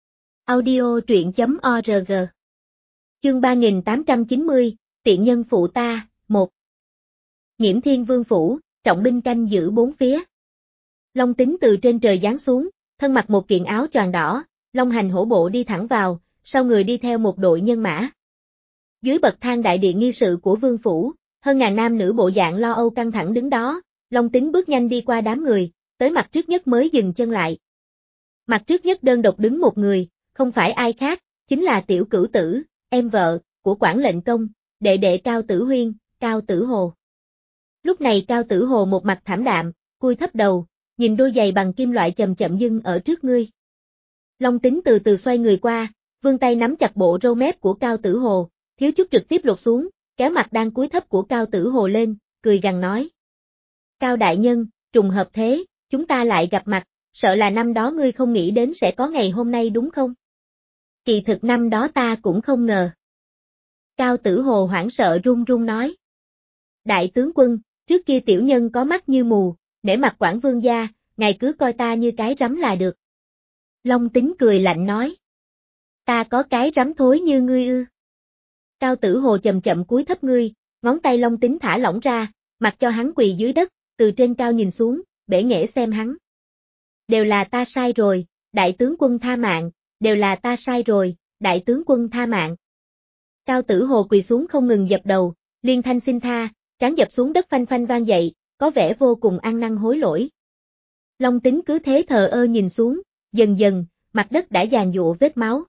S1: Audio truyện chấm org Chương ba nghìn tám trăm chín mươi, Tiện nhân phụ ta, một Nghiễm Thiên Vương Phủ, trọng binh canh giữ bốn phía. Long Tính từ trên trời giáng xuống, thân mặc một kiện áo choàng đỏ, long hành hổ bộ đi thẳng vào, sau người đi theo một đội nhân mã. Dưới bậc thang đại điện nghi sự của Vương Phủ, hơn ngàn nam nữ bộ dạng lo âu căng thẳng đứng đó, Long Tính bước nhanh đi qua đám người, tới mặt trước nhất mới dừng chân lại. Mặt trước nhất đơn độc đứng một người, không phải ai khác, chính là Tiểu Cửu Tử, em vợ, của Quản lệnh công, đệ đệ Cao Tử Huyên, Cao Tử Hồ. Lúc này Cao Tử Hồ một mặt thảm đạm, cúi thấp đầu, nhìn đôi giày bằng kim loại chậm chậm dưng ở trước ngươi. Long Tính từ từ xoay người qua, vươn tay nắm chặt bộ râu mép của Cao Tử Hồ, thiếu chút trực tiếp lột xuống, kéo mặt đang cúi thấp của Cao Tử Hồ lên, cười gằn nói. Cao đại nhân, trùng hợp thế, chúng ta lại gặp mặt, sợ là năm đó ngươi không nghĩ đến sẽ có ngày hôm nay đúng không? Kỳ thực năm đó ta cũng không ngờ. Cao Tử Hồ hoảng sợ run run nói. Đại tướng quân, trước kia tiểu nhân có mắt như mù, nể mặt Quản vương gia, ngài cứ coi ta như cái rắm là được. Long Tính cười lạnh nói. Ta có cái rắm thối như ngươi ư? Cao Tử Hồ chậm chậm cúi thấp ngươi, ngón tay Long Tính thả lỏng ra, mặc cho hắn quỳ dưới đất, từ trên cao nhìn xuống, bể nghễ xem hắn. Đều là ta sai rồi, đại tướng quân tha mạng, đều là ta sai rồi, đại tướng quân tha mạng. Cao Tử Hồ quỳ xuống không ngừng dập đầu, liên thanh xin tha, trán dập xuống đất phanh phanh vang dậy, có vẻ vô cùng ăn năn hối lỗi. Long Tính cứ thế thờ ơ nhìn xuống, dần dần, mặt đất đã giàn giụa vết máu.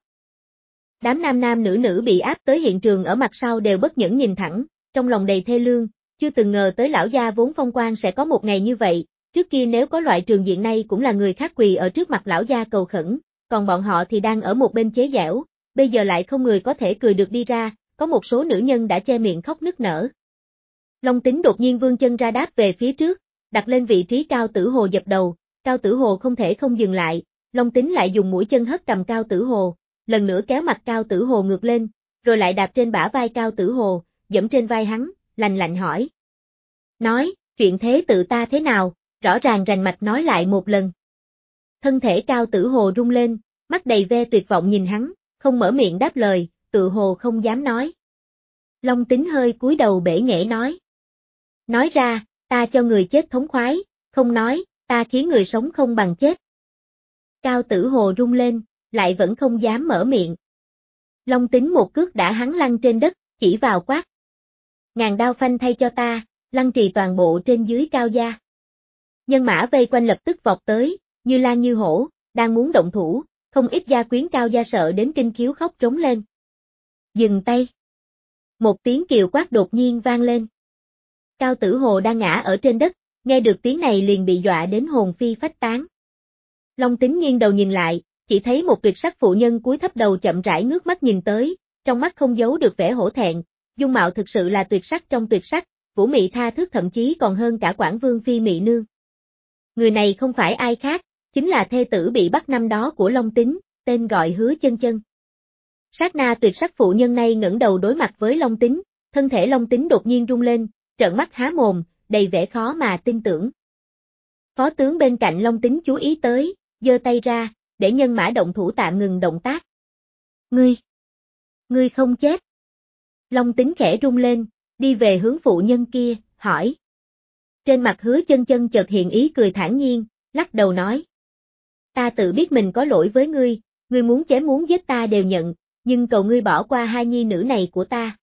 S1: Đám nam nam nữ nữ bị áp tới hiện trường ở mặt sau đều bất nhẫn nhìn thẳng, trong lòng đầy thê lương, chưa từng ngờ tới lão gia vốn phong quang sẽ có một ngày như vậy, trước kia nếu có loại trường diện này cũng là người khác quỳ ở trước mặt lão gia cầu khẩn, còn bọn họ thì đang ở một bên chế giễu, bây giờ lại không người có thể cười được đi ra, có một số nữ nhân đã che miệng khóc nức nở. Long Tính đột nhiên vươn chân ra đáp về phía trước, đặt lên vị trí Cao Tử Hồ dập đầu, Cao Tử Hồ không thể không dừng lại, Long Tính lại dùng mũi chân hất cầm Cao Tử Hồ, lần nữa kéo mặt Cao Tử Hồ ngược lên, rồi lại đạp trên bả vai Cao Tử Hồ, giẫm trên vai hắn, lạnh lạnh hỏi. Nói, chuyện thế tự ta thế nào, rõ ràng rành mạch nói lại một lần. Thân thể Cao Tử Hồ rung lên, mắt đầy ve tuyệt vọng nhìn hắn, không mở miệng đáp lời, tự hồ không dám nói. Long Tính hơi cúi đầu bể nghễ nói. Nói ra, ta cho người chết thống khoái, không nói, ta khiến người sống không bằng chết. Cao Tử Hồ rung lên, lại vẫn không dám mở miệng. Long Tính một cước đã hắn lăn trên đất, chỉ vào quát. Ngàn đao phanh thay cho ta, lăng trì toàn bộ trên dưới Cao gia. Nhân mã vây quanh lập tức vọt tới, như lan như hổ, đang muốn động thủ, không ít gia quyến Cao gia sợ đến kinh khiếu khóc trống lên. Dừng tay. Một tiếng kiều quát đột nhiên vang lên. Cao Tử Hồ đang ngã ở trên đất, nghe được tiếng này liền bị dọa đến hồn phi phách tán. Long Tính nghiêng đầu nhìn lại, chỉ thấy một tuyệt sắc phụ nhân cúi thấp đầu chậm rãi ngước mắt nhìn tới, trong mắt không giấu được vẻ hổ thẹn, dung mạo thực sự là tuyệt sắc trong tuyệt sắc, vũ mị tha thước thậm chí còn hơn cả Quảng Vương phi Mị Nương. Người này không phải ai khác, chính là thê tử bị bắt năm đó của Long Tính, tên gọi Hứa Chân Chân. Sát na tuyệt sắc phụ nhân này ngẩng đầu đối mặt với Long Tính, thân thể Long Tính đột nhiên rung lên, trợn mắt há mồm, đầy vẻ khó mà tin tưởng. Phó tướng bên cạnh Long Tính chú ý tới, giơ tay ra, để nhân mã động thủ tạm ngừng động tác. Ngươi! Ngươi không chết! Long Tính khẽ rung lên, đi về hướng phụ nhân kia, hỏi. Trên mặt Hứa Chân Chân chợt hiện ý cười thản nhiên, lắc đầu nói. Ta tự biết mình có lỗi với ngươi, ngươi muốn chém muốn giết ta đều nhận, nhưng cầu ngươi bỏ qua hai nhi nữ này của ta.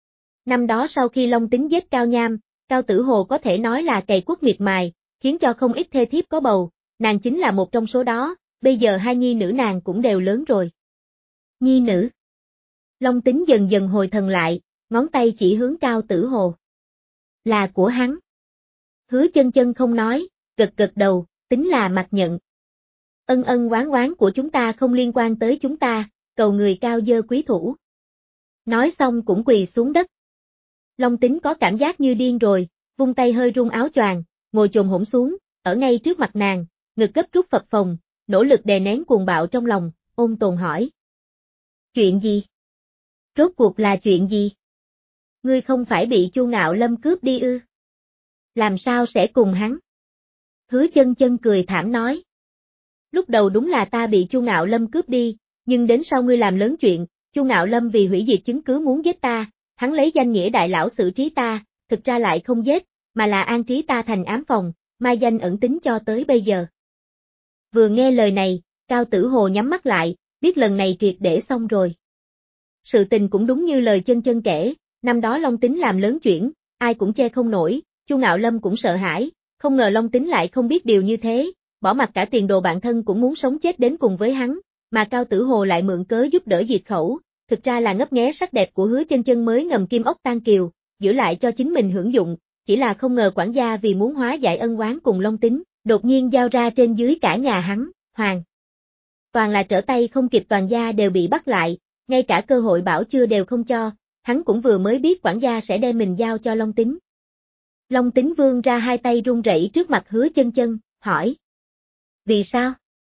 S1: Năm đó sau khi Long Tính giết Cao Nham, Cao Tử Hồ có thể nói là cày cuốc miệt mài, khiến cho không ít thê thiếp có bầu, nàng chính là một trong số đó, bây giờ hai nhi nữ nàng cũng đều lớn rồi. Nhi nữ. Long Tính dần dần hồi thần lại, ngón tay chỉ hướng Cao Tử Hồ. Là của hắn. Hứa Chân Chân không nói, gật gật đầu, tính là mặc nhận. Ân ân oán oán của chúng ta không liên quan tới chúng ta, cầu người cao dơ quý thủ. Nói xong cũng quỳ xuống đất. Long Tính có cảm giác như điên rồi, vung tay hơi rung áo choàng, ngồi chồm hổm xuống, ở ngay trước mặt nàng, ngực gấp rút phập phồng, nỗ lực đè nén cuồng bạo trong lòng, ôn tồn hỏi. Chuyện gì? Rốt cuộc là chuyện gì? Ngươi không phải bị Chu Ngạo Lâm cướp đi ư? Làm sao sẽ cùng hắn? Hứa Chân Chân cười thảm nói. Lúc đầu đúng là ta bị Chu Ngạo Lâm cướp đi, nhưng đến sau ngươi làm lớn chuyện, Chu Ngạo Lâm vì hủy diệt chứng cứ muốn giết ta, hắn lấy danh nghĩa đại lão xử trí ta, thực ra lại không giết, mà là an trí ta thành ám phòng, mai danh ẩn tính cho tới bây giờ. Vừa nghe lời này, Cao Tử Hồ nhắm mắt lại, biết lần này triệt để xong rồi. Sự tình cũng đúng như lời Chân Chân kể, năm đó Long Tính làm lớn chuyện, ai cũng che không nổi, Chu Ngạo Lâm cũng sợ hãi, không ngờ Long Tính lại không biết điều như thế, bỏ mặc cả tiền đồ bạn thân cũng muốn sống chết đến cùng với hắn, mà Cao Tử Hồ lại mượn cớ giúp đỡ diệt khẩu, thực ra là ngấp nghé sắc đẹp của Hứa Chân Chân mới ngầm kim ốc tan kiều, giữ lại cho chính mình hưởng dụng, chỉ là không ngờ quản gia vì muốn hóa giải ân oán cùng Long Tính, đột nhiên giao ra trên dưới cả nhà hắn, hoàng. Toàn là trở tay không kịp, toàn gia đều bị bắt lại, ngay cả cơ hội bảo chữa đều không cho, hắn cũng vừa mới biết quản gia sẽ đem mình giao cho Long Tính. Long Tính vươn ra hai tay run rẩy trước mặt Hứa Chân Chân, hỏi. Vì sao?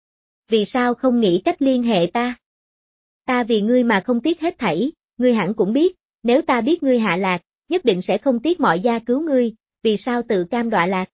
S1: Vì sao không nghĩ cách liên hệ ta? Ta vì ngươi mà không tiếc hết thảy, ngươi hẳn cũng biết, nếu ta biết ngươi hạ lạc, nhất định sẽ không tiếc mọi gia cứu ngươi, vì sao tự cam đọa lạc?